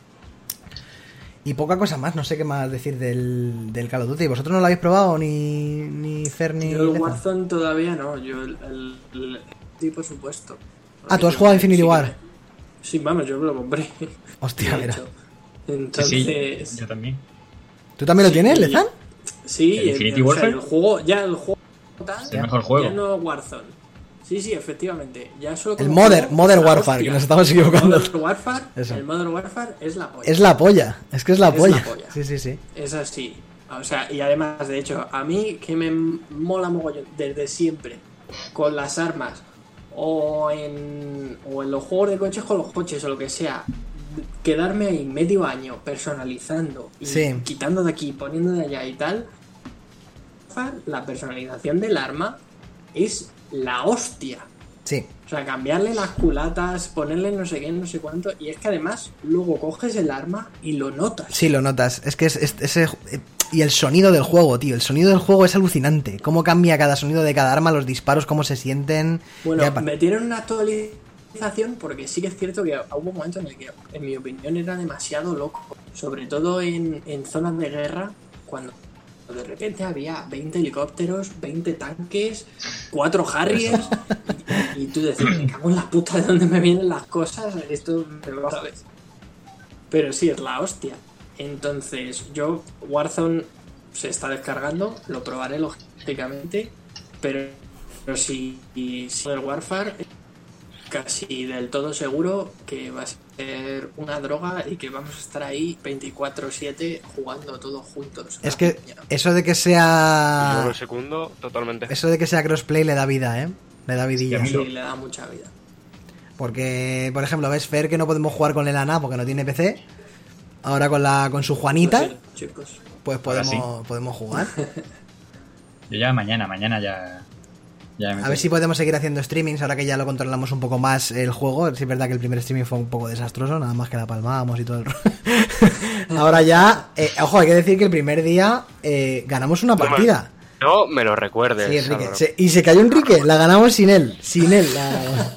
Speaker 2: Y poca cosa más, no sé qué más decir del, del Call of Duty. ¿Vosotros no lo habéis probado? Ni, ni Fer ni
Speaker 3: Yo el
Speaker 2: Leza?
Speaker 3: Warzone todavía no, yo el, el, el- sí, por supuesto.
Speaker 2: Ah, ¿tú has
Speaker 3: Yo-
Speaker 2: jugado a Infinity
Speaker 3: sí que
Speaker 2: War?
Speaker 3: me- Sí, vamos, yo me lo compré.
Speaker 2: Hostia,
Speaker 3: de
Speaker 2: mira.
Speaker 3: hecho.
Speaker 4: Sí,
Speaker 3: Entonces,
Speaker 4: sí, yo también.
Speaker 2: ¿Tú también lo
Speaker 3: Sí,
Speaker 2: tienes,
Speaker 3: y-
Speaker 2: Lezan?
Speaker 3: sí,
Speaker 4: ¿El
Speaker 3: el,
Speaker 4: Infinity
Speaker 3: o sea,
Speaker 4: Warfare?
Speaker 3: el juego, ya el juego tal,
Speaker 4: Es el mejor juego.
Speaker 3: ya no Warzone. Sí, sí, efectivamente. Ya solo
Speaker 2: El
Speaker 3: como
Speaker 2: Modern,
Speaker 3: juego,
Speaker 2: Modern
Speaker 3: la
Speaker 2: Warfare,
Speaker 3: hostia.
Speaker 2: que nos estamos equivocando.
Speaker 3: El Modern Warfare,
Speaker 2: Eso.
Speaker 3: el Modern Warfare es la polla.
Speaker 2: Es la polla, es que es la
Speaker 3: Es
Speaker 2: polla.
Speaker 3: la polla.
Speaker 2: Sí, sí, sí.
Speaker 3: Es así. O sea, y además, de hecho, a mí que me mola mogollón desde siempre con las armas o en, o en los juegos de coches con los coches o lo que sea, quedarme ahí medio año personalizando y
Speaker 2: Sí.
Speaker 3: quitando de aquí, poniendo de allá y tal, la personalización del arma es la hostia.
Speaker 2: Sí.
Speaker 3: O sea, cambiarle las culatas, ponerle no sé qué, no sé cuánto. Y es que además luego coges el arma y lo notas.
Speaker 2: Sí, lo notas. Es que es, es- ese... eh, Y el sonido del juego, tío. El sonido del juego es alucinante. Cómo cambia cada sonido de cada arma, los disparos, cómo se sienten.
Speaker 3: Bueno,
Speaker 2: Ya pa-
Speaker 3: metieron una actualización porque sí que es cierto que hubo un momento en el que, en mi opinión, era demasiado loco. Sobre todo en, en zonas de guerra, cuando de repente había veinte helicópteros, veinte tanques, cuatro Harriers, y, y tú decías, me cago en la puta de dónde me vienen las cosas, esto me lo sabes. Pero sí, es la hostia. Entonces, yo, Warzone se está descargando, lo probaré lógicamente, pero, pero si, si el Warfare, casi del todo seguro que va a ser ser una droga y que vamos a estar ahí veinticuatro siete jugando todos juntos.
Speaker 2: Es que eso de que
Speaker 5: Yo
Speaker 2: sea...
Speaker 5: lo segundo totalmente.
Speaker 2: Eso de que sea crossplay le da vida, ¿eh? Le da vidilla.
Speaker 3: Sí, le da mucha vida.
Speaker 2: Porque, por ejemplo, ves Fer que no podemos jugar con el Ana porque no tiene P C. Ahora con la con su Juanita,
Speaker 3: No sé, chicos.
Speaker 2: pues
Speaker 4: Ahora
Speaker 2: podemos, podemos jugar.
Speaker 4: Yo ya mañana, mañana ya... ya me
Speaker 2: A ver si podemos seguir haciendo streamings ahora que ya lo controlamos un poco más el juego. Sí es verdad que el primer streaming fue un poco desastroso, nada más que la palmábamos y todo el rollo. Ahora ya, eh, ojo, hay que decir que el primer día eh, ganamos una partida.
Speaker 5: No me lo recuerdes.
Speaker 2: Sí, Enrique.
Speaker 5: Álvaro.
Speaker 2: Se- y se cayó Enrique, la ganamos sin él, sin él. la-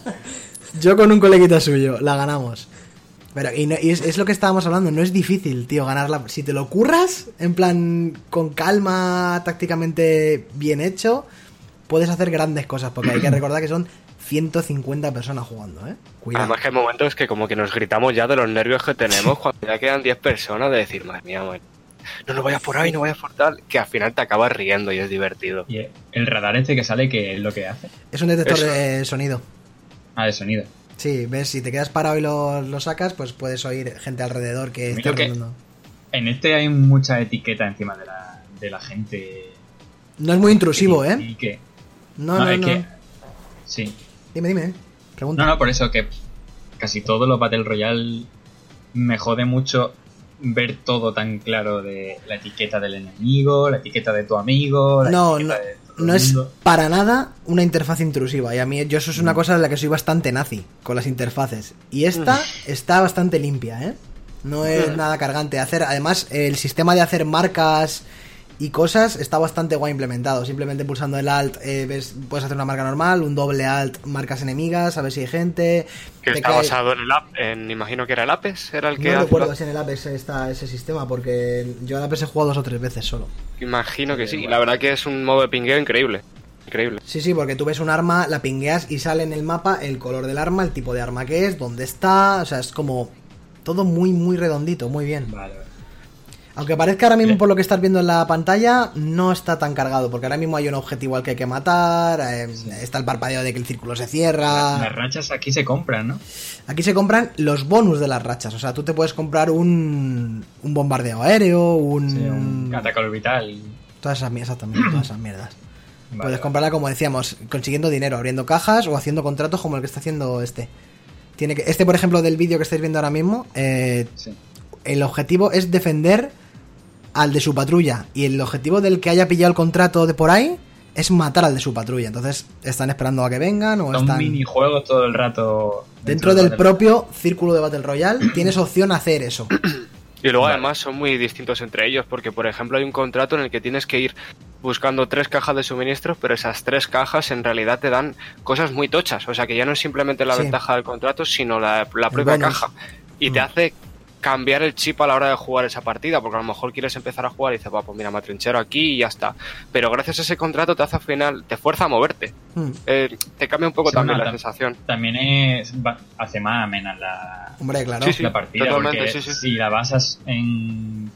Speaker 2: Yo con un coleguita suyo, la ganamos. Pero, y, no- y es, es lo que estábamos hablando, no es difícil, tío, ganarla. Si te lo curras, en plan, con calma, tácticamente bien hecho, puedes hacer grandes cosas, porque hay que recordar que son ciento cincuenta personas jugando, ¿eh? Cuidado.
Speaker 5: Además que hay momentos que como que nos gritamos ya de los nervios que tenemos cuando ya quedan diez personas de decir, madre mía, madre, no, no vayas por ahí, no vayas por tal, que al final te acabas riendo y es divertido.
Speaker 4: Y el radar este que sale, ¿qué es lo que hace?
Speaker 2: Es un detector
Speaker 5: Eso.
Speaker 2: de sonido.
Speaker 4: Ah, de sonido.
Speaker 2: Sí, ves, si te quedas parado y lo, lo sacas, pues puedes oír gente alrededor que
Speaker 4: Mira
Speaker 2: está
Speaker 4: que-
Speaker 2: rondando.
Speaker 4: En este hay mucha etiqueta encima de la, de la gente.
Speaker 2: No es muy intrusivo,
Speaker 4: y,
Speaker 2: ¿eh?
Speaker 4: Y que,
Speaker 2: No, no,
Speaker 4: es
Speaker 2: no.
Speaker 4: que- sí.
Speaker 2: Dime, dime, ¿eh? Pregunta.
Speaker 4: No, no, por eso que casi todos los Battle Royale me jode mucho ver todo tan claro de la etiqueta del enemigo, la etiqueta de tu amigo, la
Speaker 2: No,
Speaker 4: etiqueta
Speaker 2: no,
Speaker 4: de todo el
Speaker 2: no es
Speaker 4: mundo.
Speaker 2: para nada una interfaz intrusiva. Y a mí, yo eso es una
Speaker 4: Mm.
Speaker 2: cosa en la que soy bastante nazi, con las interfaces. Y esta está bastante limpia, ¿eh? No es
Speaker 3: Mm.
Speaker 2: nada cargante. Hacer, además, el sistema de hacer marcas y cosas está bastante guay implementado. Simplemente pulsando el alt, eh, ves, puedes hacer una marca normal, un doble alt, marcas enemigas, a ver si hay gente.
Speaker 5: Que
Speaker 2: te
Speaker 5: está
Speaker 2: cae-
Speaker 5: basado en el app, en, imagino que era el Apex, era el que
Speaker 2: No
Speaker 5: hace-
Speaker 2: recuerdo si en el Apex está ese sistema, porque yo en el Apex he jugado dos o tres veces solo.
Speaker 5: Imagino que sí, la verdad que es un modo de pingueo increíble. Increíble.
Speaker 2: Sí, sí, porque tú ves un arma, la pingueas y sale en el mapa el color del arma, el tipo de arma que es, dónde está, o sea, es como todo muy, muy redondito, muy bien.
Speaker 4: Vale, vale.
Speaker 2: Aunque parezca ahora mismo
Speaker 4: Bien.
Speaker 2: por lo que estás viendo en la pantalla, no está tan cargado, porque ahora mismo hay un objetivo al que hay que matar, eh, está el parpadeo de que el círculo se cierra.
Speaker 4: Las rachas aquí se compran, ¿no?
Speaker 2: Aquí se compran los bonus de las rachas, o sea, tú te puedes comprar un, un bombardeo aéreo, un...
Speaker 4: Sí, un ataque orbital.
Speaker 2: Todas esas mierdas, también, todas esas mierdas.
Speaker 4: Vale,
Speaker 2: Puedes
Speaker 4: vale.
Speaker 2: comprarla, como decíamos, consiguiendo dinero, abriendo cajas o haciendo contratos como el que está haciendo este. Tiene que, este, por ejemplo, del vídeo que estáis viendo ahora mismo, eh,
Speaker 4: Sí.
Speaker 2: el objetivo es defender al de su patrulla. Y el objetivo del que haya pillado el contrato de por ahí es matar al de su patrulla. Entonces, están esperando a que vengan o
Speaker 4: Son
Speaker 2: están...
Speaker 4: minijuegos todo el rato.
Speaker 2: Dentro del
Speaker 4: Battle
Speaker 2: propio círculo de Battle Royale tienes opción a hacer eso.
Speaker 5: Y luego
Speaker 4: Vale.
Speaker 5: además son muy distintos entre ellos, porque por ejemplo hay un contrato en el que tienes que ir buscando tres cajas de suministros, pero esas tres cajas en realidad te dan cosas muy tochas. O sea que ya no es simplemente la
Speaker 2: Sí.
Speaker 5: ventaja del contrato, sino la, la propia
Speaker 2: bonus.
Speaker 5: caja. Y te
Speaker 2: Mm.
Speaker 5: hace cambiar el chip a la hora de jugar esa partida, porque a lo mejor quieres empezar a jugar y dices, va, pues mira, me atrinchero aquí y ya está. Pero gracias a ese contrato te hace al final, te fuerza a moverte.
Speaker 2: Hmm.
Speaker 5: Eh, te cambia un poco
Speaker 4: Sí,
Speaker 5: también
Speaker 4: no,
Speaker 5: la
Speaker 4: tam-
Speaker 5: sensación.
Speaker 4: También es, va- hace más amena la,
Speaker 2: Hombre, claro.
Speaker 5: Sí, sí.
Speaker 4: la partida.
Speaker 5: totalmente,
Speaker 4: Porque
Speaker 5: sí, sí.
Speaker 4: si la basas en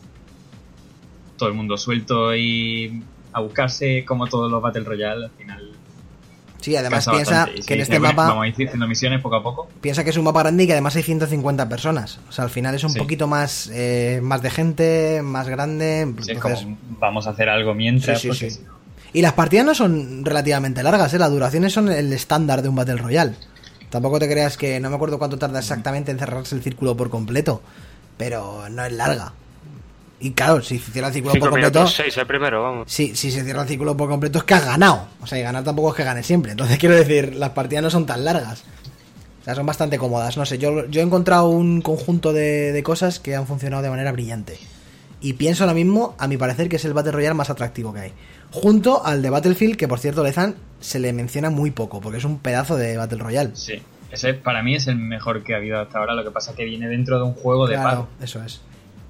Speaker 4: todo el mundo suelto y a buscarse como todos los Battle Royale, al final
Speaker 2: Sí, además
Speaker 4: cansa
Speaker 2: piensa
Speaker 4: bastante. Y
Speaker 2: que en
Speaker 4: sí,
Speaker 2: este
Speaker 4: bueno,
Speaker 2: mapa...
Speaker 4: vamos a ir haciendo misiones poco a poco.
Speaker 2: Piensa que es un mapa grande y que además hay ciento cincuenta personas. O sea, al final es un
Speaker 4: Sí.
Speaker 2: poquito más, eh, más de gente, más grande.
Speaker 4: Sí, es
Speaker 2: entonces-
Speaker 4: como vamos a hacer algo mientras.
Speaker 2: Sí, sí,
Speaker 4: porque
Speaker 2: sí.
Speaker 4: si no-
Speaker 2: Y las partidas no son relativamente largas, ¿eh? Las duraciones son el estándar de un Battle Royale. Tampoco te creas que... No me acuerdo cuánto tarda exactamente en cerrarse el círculo por completo. Pero no es larga. Y claro, si cierra el círculo por
Speaker 5: Cinco
Speaker 2: completo...
Speaker 5: minutos, seis el primero, vamos.
Speaker 2: Sí, si se cierra el círculo por completo es que has ganado. O sea, y ganar tampoco es que ganes siempre. Entonces quiero decir, las partidas no son tan largas. O sea, son bastante cómodas. No sé, yo, yo he encontrado un conjunto de, de cosas que han funcionado de manera brillante. Y pienso ahora mismo, a mi parecer, que es el Battle Royale más atractivo que hay. Junto al de Battlefield, que por cierto, Lezan se le menciona muy poco, porque es un pedazo de Battle Royale.
Speaker 4: Sí, ese para mí es el mejor que ha habido hasta ahora. Lo que pasa es que viene dentro de un juego de
Speaker 2: Claro,
Speaker 4: pago.
Speaker 2: eso es.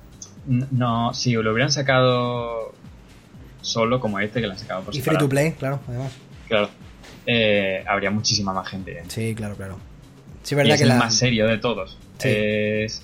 Speaker 4: No, si lo hubieran sacado solo como este, que lo han sacado por
Speaker 2: Y free
Speaker 4: separado,
Speaker 2: to play, claro, además.
Speaker 4: claro, eh, habría muchísima más gente.
Speaker 2: Sí, claro, claro. Sí,
Speaker 4: Y
Speaker 2: verdad
Speaker 4: es
Speaker 2: que
Speaker 4: el
Speaker 2: la...
Speaker 4: más serio de todos.
Speaker 2: Sí.
Speaker 4: Es,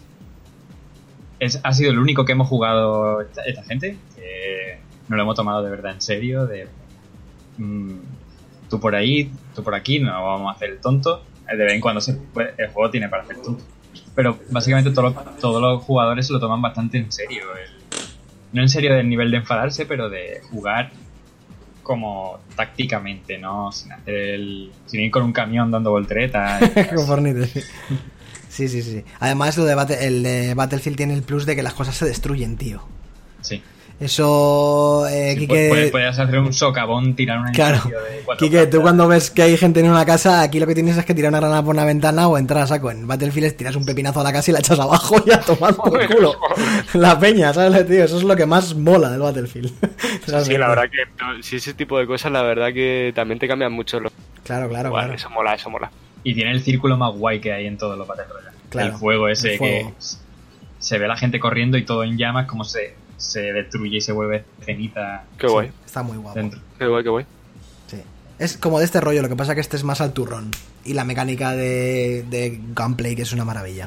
Speaker 4: es- ha sido el único que hemos jugado esta, esta gente, que no lo hemos tomado de verdad en serio. De, mm, tú por ahí, tú por aquí, no vamos a hacer el tonto. De vez en cuando se puede- el juego tiene para hacer tonto. pero básicamente todo lo- todos los jugadores se lo toman bastante en serio. El- no en serio del nivel de enfadarse, pero de jugar como tácticamente, ¿no? Sin hacer el, sin ir con un camión dando volteretas.
Speaker 2: Con Fortnite, sí. Sí, sí, sí. Además, lo de Battle- el de Battlefield tiene el plus de que las cosas se destruyen, tío.
Speaker 4: Sí.
Speaker 2: Eso, eh,
Speaker 4: Sí,
Speaker 2: Quique...
Speaker 4: puedes, puedes hacer un socavón, tirar un
Speaker 2: Claro.
Speaker 4: edificio de cuatro
Speaker 2: Quique, tú
Speaker 4: plantas.
Speaker 2: cuando ves que hay gente en una casa, aquí lo que tienes es que tirar una granada por una ventana o entrar a saco. En Battlefield es tiras un pepinazo a la casa y la echas abajo y a tomar por culo. La peña, ¿sabes, tío? Eso es lo que más mola del Battlefield.
Speaker 5: Sí, la verdad que no, sí, ese tipo de cosas, la verdad que también te cambian mucho los...
Speaker 2: Claro, claro,
Speaker 5: Igual,
Speaker 2: claro.
Speaker 5: Eso mola, eso mola.
Speaker 4: Y tiene el círculo más guay que hay en todos los Battle Royale.
Speaker 2: Claro,
Speaker 4: el fuego ese
Speaker 2: el fuego.
Speaker 4: que se ve la gente corriendo y todo en llamas, como se, se destruye y se vuelve ceniza
Speaker 5: Qué guay,
Speaker 2: Sí, está muy guapo.
Speaker 4: dentro.
Speaker 5: qué guay, qué guay.
Speaker 2: Sí. Es como de este rollo, lo que pasa que este es más al turrón. Y la mecánica de, de gameplay, que es una maravilla.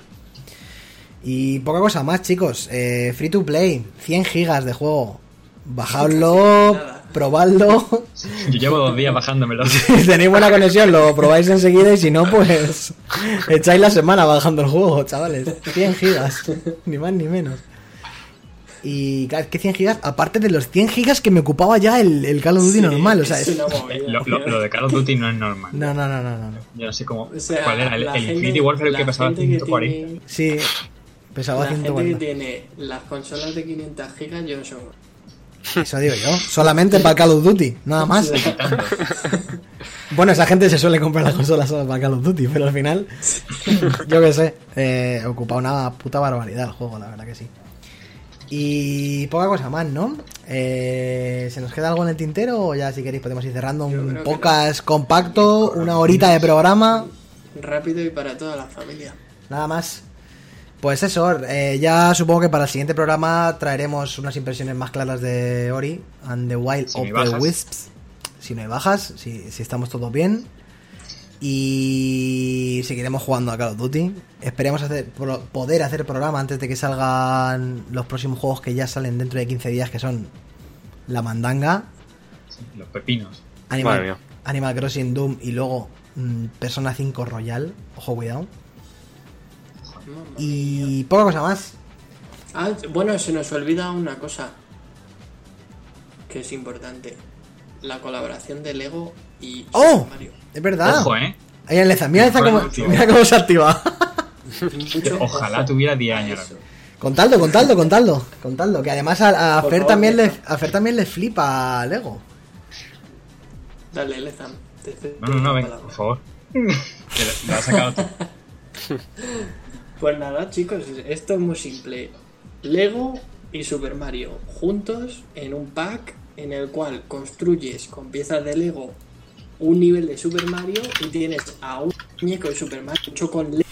Speaker 2: Y poca cosa más, chicos. Eh, free to play, cien gigas de juego. Bajadlo,
Speaker 3: Nada.
Speaker 2: probadlo.
Speaker 4: Yo llevo dos días bajándomelo.
Speaker 2: Si tenéis buena conexión, lo probáis enseguida. Y si no, pues echáis la semana bajando el juego, chavales. cien gigas, ni más ni menos. Y claro, es que cien gigas, aparte de los cien gigas que me ocupaba ya el, el Call of Duty
Speaker 3: Sí,
Speaker 2: normal. O sea,
Speaker 3: es
Speaker 2: es...
Speaker 3: una movida,
Speaker 4: lo, lo-
Speaker 3: tío.
Speaker 4: lo de Call of Duty no es normal.
Speaker 2: No, no, no, no, no. no.
Speaker 4: Yo no sé cómo.
Speaker 3: O sea,
Speaker 4: ¿Cuál era? El,
Speaker 3: la
Speaker 4: el
Speaker 3: gente-
Speaker 4: Infinity Warfare que
Speaker 3: la
Speaker 4: pasaba
Speaker 3: gente que
Speaker 4: ciento cuarenta.
Speaker 3: tiene-
Speaker 2: Sí, pesaba
Speaker 3: La gente que
Speaker 2: ciento cuarenta.
Speaker 3: tiene las consolas de quinientas gigas, yo no sé.
Speaker 2: Eso digo yo, solamente para Call of Duty, nada más. Bueno, esa gente se suele comprar la consola solo para Call of Duty, pero al final, yo qué sé, eh, ocupa una puta barbaridad el juego, la verdad que sí. Y poca cosa más, ¿no? Eh, ¿Se nos queda algo en el tintero o ya si queréis podemos ir cerrando
Speaker 3: Yo
Speaker 2: un
Speaker 3: creo que
Speaker 2: podcast compacto, una horita de programa?
Speaker 3: Rápido y para toda la familia.
Speaker 2: Nada más. Pues eso, eh, ya supongo que para el siguiente programa traeremos unas impresiones más claras de Ori and the Wild
Speaker 4: Si
Speaker 2: of
Speaker 4: no hay
Speaker 2: the
Speaker 4: bajas.
Speaker 2: Wisps. Si no hay bajas, si, si estamos todos bien. Y seguiremos jugando a Call of Duty. Esperemos hacer, pro- poder hacer programa antes de que salgan los próximos juegos que ya salen dentro de quince días, que son La Mandanga,
Speaker 4: Los pepinos.
Speaker 5: Madre
Speaker 2: Animal,
Speaker 5: mía.
Speaker 2: Animal Crossing, Doom y luego mm, Persona cinco Royal. Ojo, cuidado. Y poca cosa más.
Speaker 3: Ah, bueno, se nos olvida una cosa que es importante. La colaboración de Lego y
Speaker 2: ¡Oh!
Speaker 3: Super Mario.
Speaker 2: Es verdad.
Speaker 4: Ojo, ¿eh?
Speaker 2: Ahí en Leza, mira, Leza cómo,
Speaker 4: Bueno,
Speaker 2: mira cómo se activa.
Speaker 3: Mucho
Speaker 4: Ojalá
Speaker 3: ojo
Speaker 4: tuviera diez
Speaker 3: a
Speaker 4: años.
Speaker 3: eso.
Speaker 2: Contadlo, contadlo, contadlo. Contadlo. Que además a, a
Speaker 3: Por
Speaker 2: Fer
Speaker 3: favor,
Speaker 2: también le,
Speaker 3: Leza.
Speaker 2: a Fer también le flipa Lego.
Speaker 3: Dale, Lezam. te cedo
Speaker 4: No, no, no,
Speaker 3: la
Speaker 4: venga,
Speaker 3: palabra.
Speaker 4: por favor. Que lo, lo has sacado tú.
Speaker 3: Pues nada, chicos, esto es muy simple. Lego y Super Mario juntos en un pack en el cual construyes con piezas de Lego un nivel de Super Mario y tienes a un muñeco de Super Mario hecho con Lego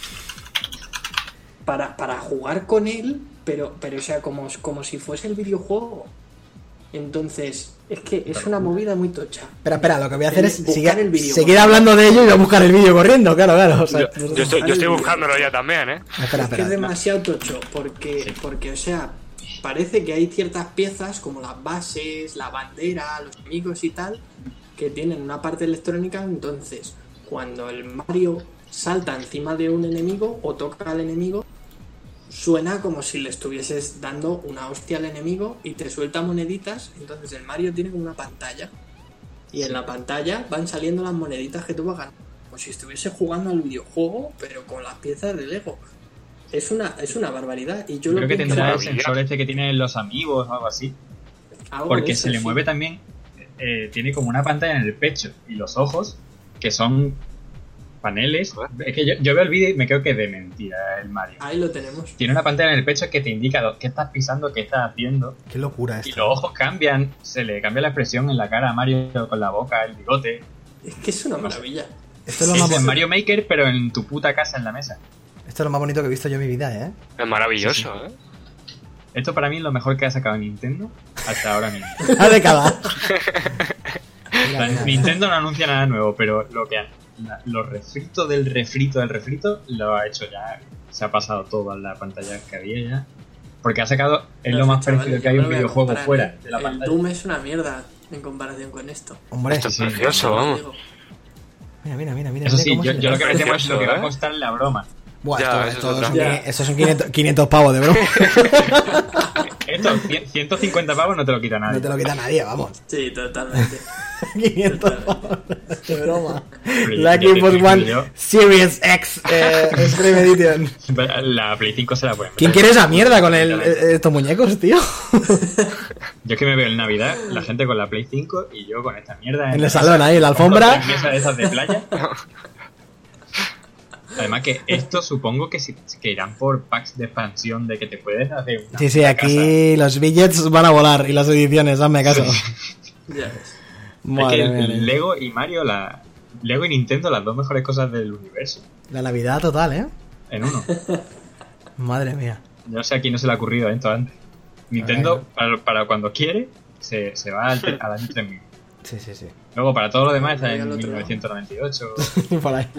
Speaker 3: para, para jugar con él, pero, pero o sea, como, como si fuese el videojuego. Entonces, es que es una movida muy tocha.
Speaker 2: Espera, espera, lo que voy a hacer es
Speaker 3: Buscar
Speaker 2: seguir,
Speaker 3: el vídeo.
Speaker 2: seguir hablando de ello y voy a buscar el vídeo corriendo, claro, claro. O sea,
Speaker 5: Yo, yo estoy, yo estoy buscándolo ya también, ¿eh?
Speaker 2: Espera,
Speaker 3: Es que
Speaker 2: espera.
Speaker 3: es demasiado tocho, porque, porque, o sea, parece que hay ciertas piezas como las bases, la bandera, los enemigos y tal, que tienen una parte electrónica. Entonces, cuando el Mario salta encima de un enemigo o toca al enemigo, suena como si le estuvieses dando una hostia al enemigo y te suelta moneditas. Entonces el Mario tiene como una pantalla y en la pantalla van saliendo las moneditas que tú vas ganando, como si estuviese jugando al videojuego pero con las piezas de Lego. Es una, es una barbaridad. Y yo,
Speaker 4: Yo
Speaker 3: lo
Speaker 4: creo que
Speaker 3: pienso-
Speaker 4: tendrá el
Speaker 5: maravilla.
Speaker 4: sensor este que tienen los amigos o algo así.
Speaker 3: algo de
Speaker 4: Porque
Speaker 3: eso,
Speaker 4: se le
Speaker 3: sí.
Speaker 4: mueve también. eh, tiene como una pantalla en el pecho y los ojos, que son paneles. Es que yo, yo veo el vídeo y me creo que es de mentira el Mario.
Speaker 3: Ahí lo tenemos.
Speaker 4: Tiene una pantalla en el pecho que te indica lo- qué estás pisando, qué estás haciendo.
Speaker 2: Qué locura
Speaker 4: Y
Speaker 2: esto.
Speaker 4: los ojos cambian, se le cambia la expresión en la cara a Mario con la boca, el bigote.
Speaker 3: Es que es una maravilla.
Speaker 2: Esto es lo
Speaker 4: Es
Speaker 2: más
Speaker 4: el
Speaker 2: bonito.
Speaker 4: Mario Maker, pero en tu puta casa en la mesa.
Speaker 2: Esto es lo más bonito que he visto yo en mi vida, ¿eh?
Speaker 5: Es maravilloso, ¿eh?
Speaker 4: Esto para mí es lo mejor que ha sacado Nintendo hasta ahora mismo.
Speaker 2: La década.
Speaker 4: O sea, Nintendo no anuncia nada nuevo, pero lo que ha- la- los refritos del refrito del refrito lo ha hecho ya. Se ha pasado todo a la pantalla que había ya. Porque ha sacado, es lo más
Speaker 3: Chavales,
Speaker 4: parecido que
Speaker 3: yo
Speaker 4: hay
Speaker 3: me
Speaker 4: un
Speaker 3: lo voy a
Speaker 4: videojuego
Speaker 3: comprar,
Speaker 4: fuera
Speaker 3: ¿eh?
Speaker 4: de la
Speaker 3: El
Speaker 4: pantalla.
Speaker 3: Doom es una mierda en comparación con esto.
Speaker 2: Hombre,
Speaker 5: Esto es
Speaker 4: sí,
Speaker 5: precioso, vamos.
Speaker 3: Digo,
Speaker 2: mira, mira, mira, mira.
Speaker 4: Eso
Speaker 2: mira
Speaker 4: sí,
Speaker 2: cómo
Speaker 4: yo,
Speaker 2: se le-
Speaker 4: yo lo que me temo es
Speaker 5: Precioso,
Speaker 4: lo que va a
Speaker 5: ¿eh?
Speaker 4: costar la broma.
Speaker 2: Buah,
Speaker 5: Ya,
Speaker 2: esto,
Speaker 5: eso
Speaker 2: esto
Speaker 5: es
Speaker 2: son,
Speaker 3: otra.
Speaker 2: quinientos, estos son quinientos, quinientos pavos de broma.
Speaker 4: Esto, cien- ciento cincuenta pavos no te lo quita nadie.
Speaker 2: No te lo quita nadie, vamos.
Speaker 3: Sí, totalmente.
Speaker 2: quinientos pavos de broma.
Speaker 4: Pero
Speaker 2: La
Speaker 4: yo- yo-
Speaker 2: Xbox
Speaker 4: yo-
Speaker 2: One
Speaker 4: yo-
Speaker 2: Series X eh, Extreme Edition.
Speaker 4: La Play cinco se la pueden
Speaker 2: ¿Quién
Speaker 4: meter.
Speaker 2: quiere esa mierda con el, eh, estos muñecos, tío?
Speaker 4: Yo es que me veo en Navidad la gente con la Play cinco y yo con esta mierda.
Speaker 2: En el
Speaker 4: la
Speaker 2: salón,
Speaker 4: mesa,
Speaker 2: ahí, en la
Speaker 4: compro
Speaker 2: alfombra.
Speaker 4: tres mesas de esas de playa. Además que esto supongo que, si, que irán por packs de expansión de que te puedes hacer una
Speaker 2: Sí, sí,
Speaker 4: puta
Speaker 2: aquí los billets van a volar y las ediciones, hazme caso.
Speaker 3: Ya ves.
Speaker 4: casa. Es que
Speaker 2: Madre mía,
Speaker 4: el Lego y Mario, la Lego y Nintendo, las dos mejores cosas del universo.
Speaker 2: la Navidad total, ¿eh?
Speaker 4: En uno.
Speaker 2: Madre mía.
Speaker 4: Yo no sé a quién no se le ha ocurrido esto antes. Nintendo, para, para cuando quiere, se, se va al, tre- al año tres mil.
Speaker 2: Sí, sí, sí.
Speaker 4: Luego, para todo lo demás, está
Speaker 3: Llega al
Speaker 4: en
Speaker 3: otro
Speaker 4: mil novecientos noventa y ocho.
Speaker 2: Por ahí.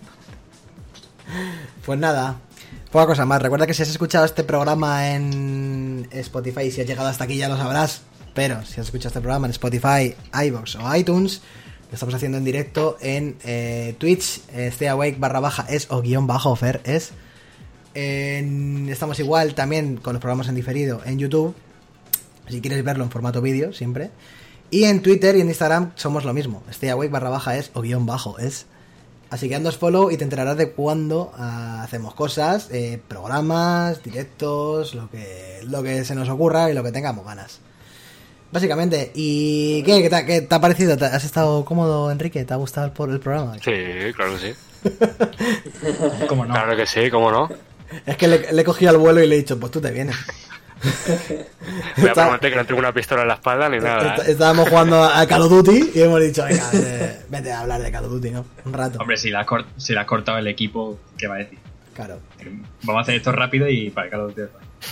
Speaker 2: Pues nada, poca cosa más. Recuerda que si has escuchado este programa en Spotify, y si has llegado hasta aquí ya lo sabrás, pero si has escuchado este programa en Spotify, iVoox o iTunes, lo estamos haciendo en directo en eh, Twitch, eh, Stay Awake barra baja es o guión bajo Fer es. En- estamos igual también con los programas en diferido en YouTube, si quieres verlo en formato vídeo siempre. Y en Twitter y en Instagram somos lo mismo, Stay Awake barra baja es o guión bajo es. Así que andas follow y te enterarás de cuándo ah, hacemos cosas, eh, programas, directos, lo que, lo que se nos ocurra y lo que tengamos ganas. Básicamente, ¿y qué, qué, te, ha- qué te ha parecido? ¿Te- ¿Has estado cómodo, Enrique? ¿Te ha gustado el, por el programa?
Speaker 5: Sí, claro que sí.
Speaker 4: ¿Cómo no?
Speaker 5: Claro que sí, ¿cómo no?
Speaker 2: Es que le, le he cogido al vuelo y le he dicho, pues tú te vienes.
Speaker 5: Voy a
Speaker 2: Está-
Speaker 5: prometer que no tengo una pistola en la espalda ni nada.
Speaker 2: Est-
Speaker 5: ¿eh?
Speaker 2: Estábamos jugando a Call of Duty y hemos dicho, venga, eh, vete a hablar de Call of Duty, ¿no? Un rato.
Speaker 4: Hombre, si le, has cort- si le has cortado el equipo, ¿qué va a decir?
Speaker 2: Claro.
Speaker 4: Vamos a hacer esto rápido y para el Call of Duty.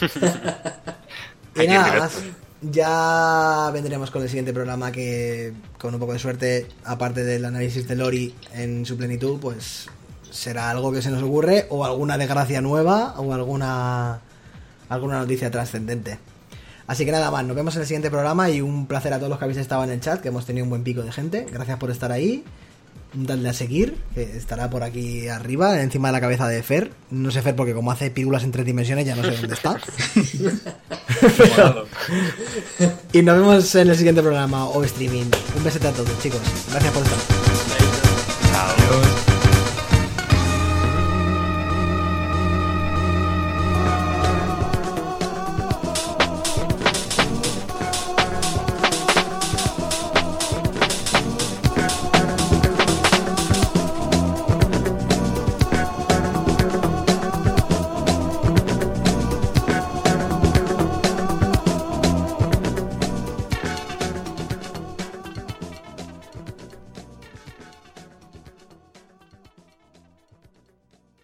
Speaker 2: Y
Speaker 5: Aquí en
Speaker 2: nada
Speaker 5: directo.
Speaker 2: más. Ya vendremos con el siguiente programa que, con un poco de suerte, aparte del análisis de Lori en su plenitud, pues será algo que se nos ocurre, o alguna desgracia nueva, o alguna alguna noticia trascendente. Así que nada más, nos vemos en el siguiente programa y un placer a todos los que habéis estado en el chat, que hemos tenido un buen pico de gente. Gracias por estar ahí. Dadle a seguir, que estará por aquí arriba, encima de la cabeza de Fer. No sé Fer, porque como hace pílulas en tres dimensiones ya no sé dónde está. Pero- y nos vemos en el siguiente programa o streaming. Un besete a todos, chicos. Gracias por estar.
Speaker 5: Chao.
Speaker 4: Adiós.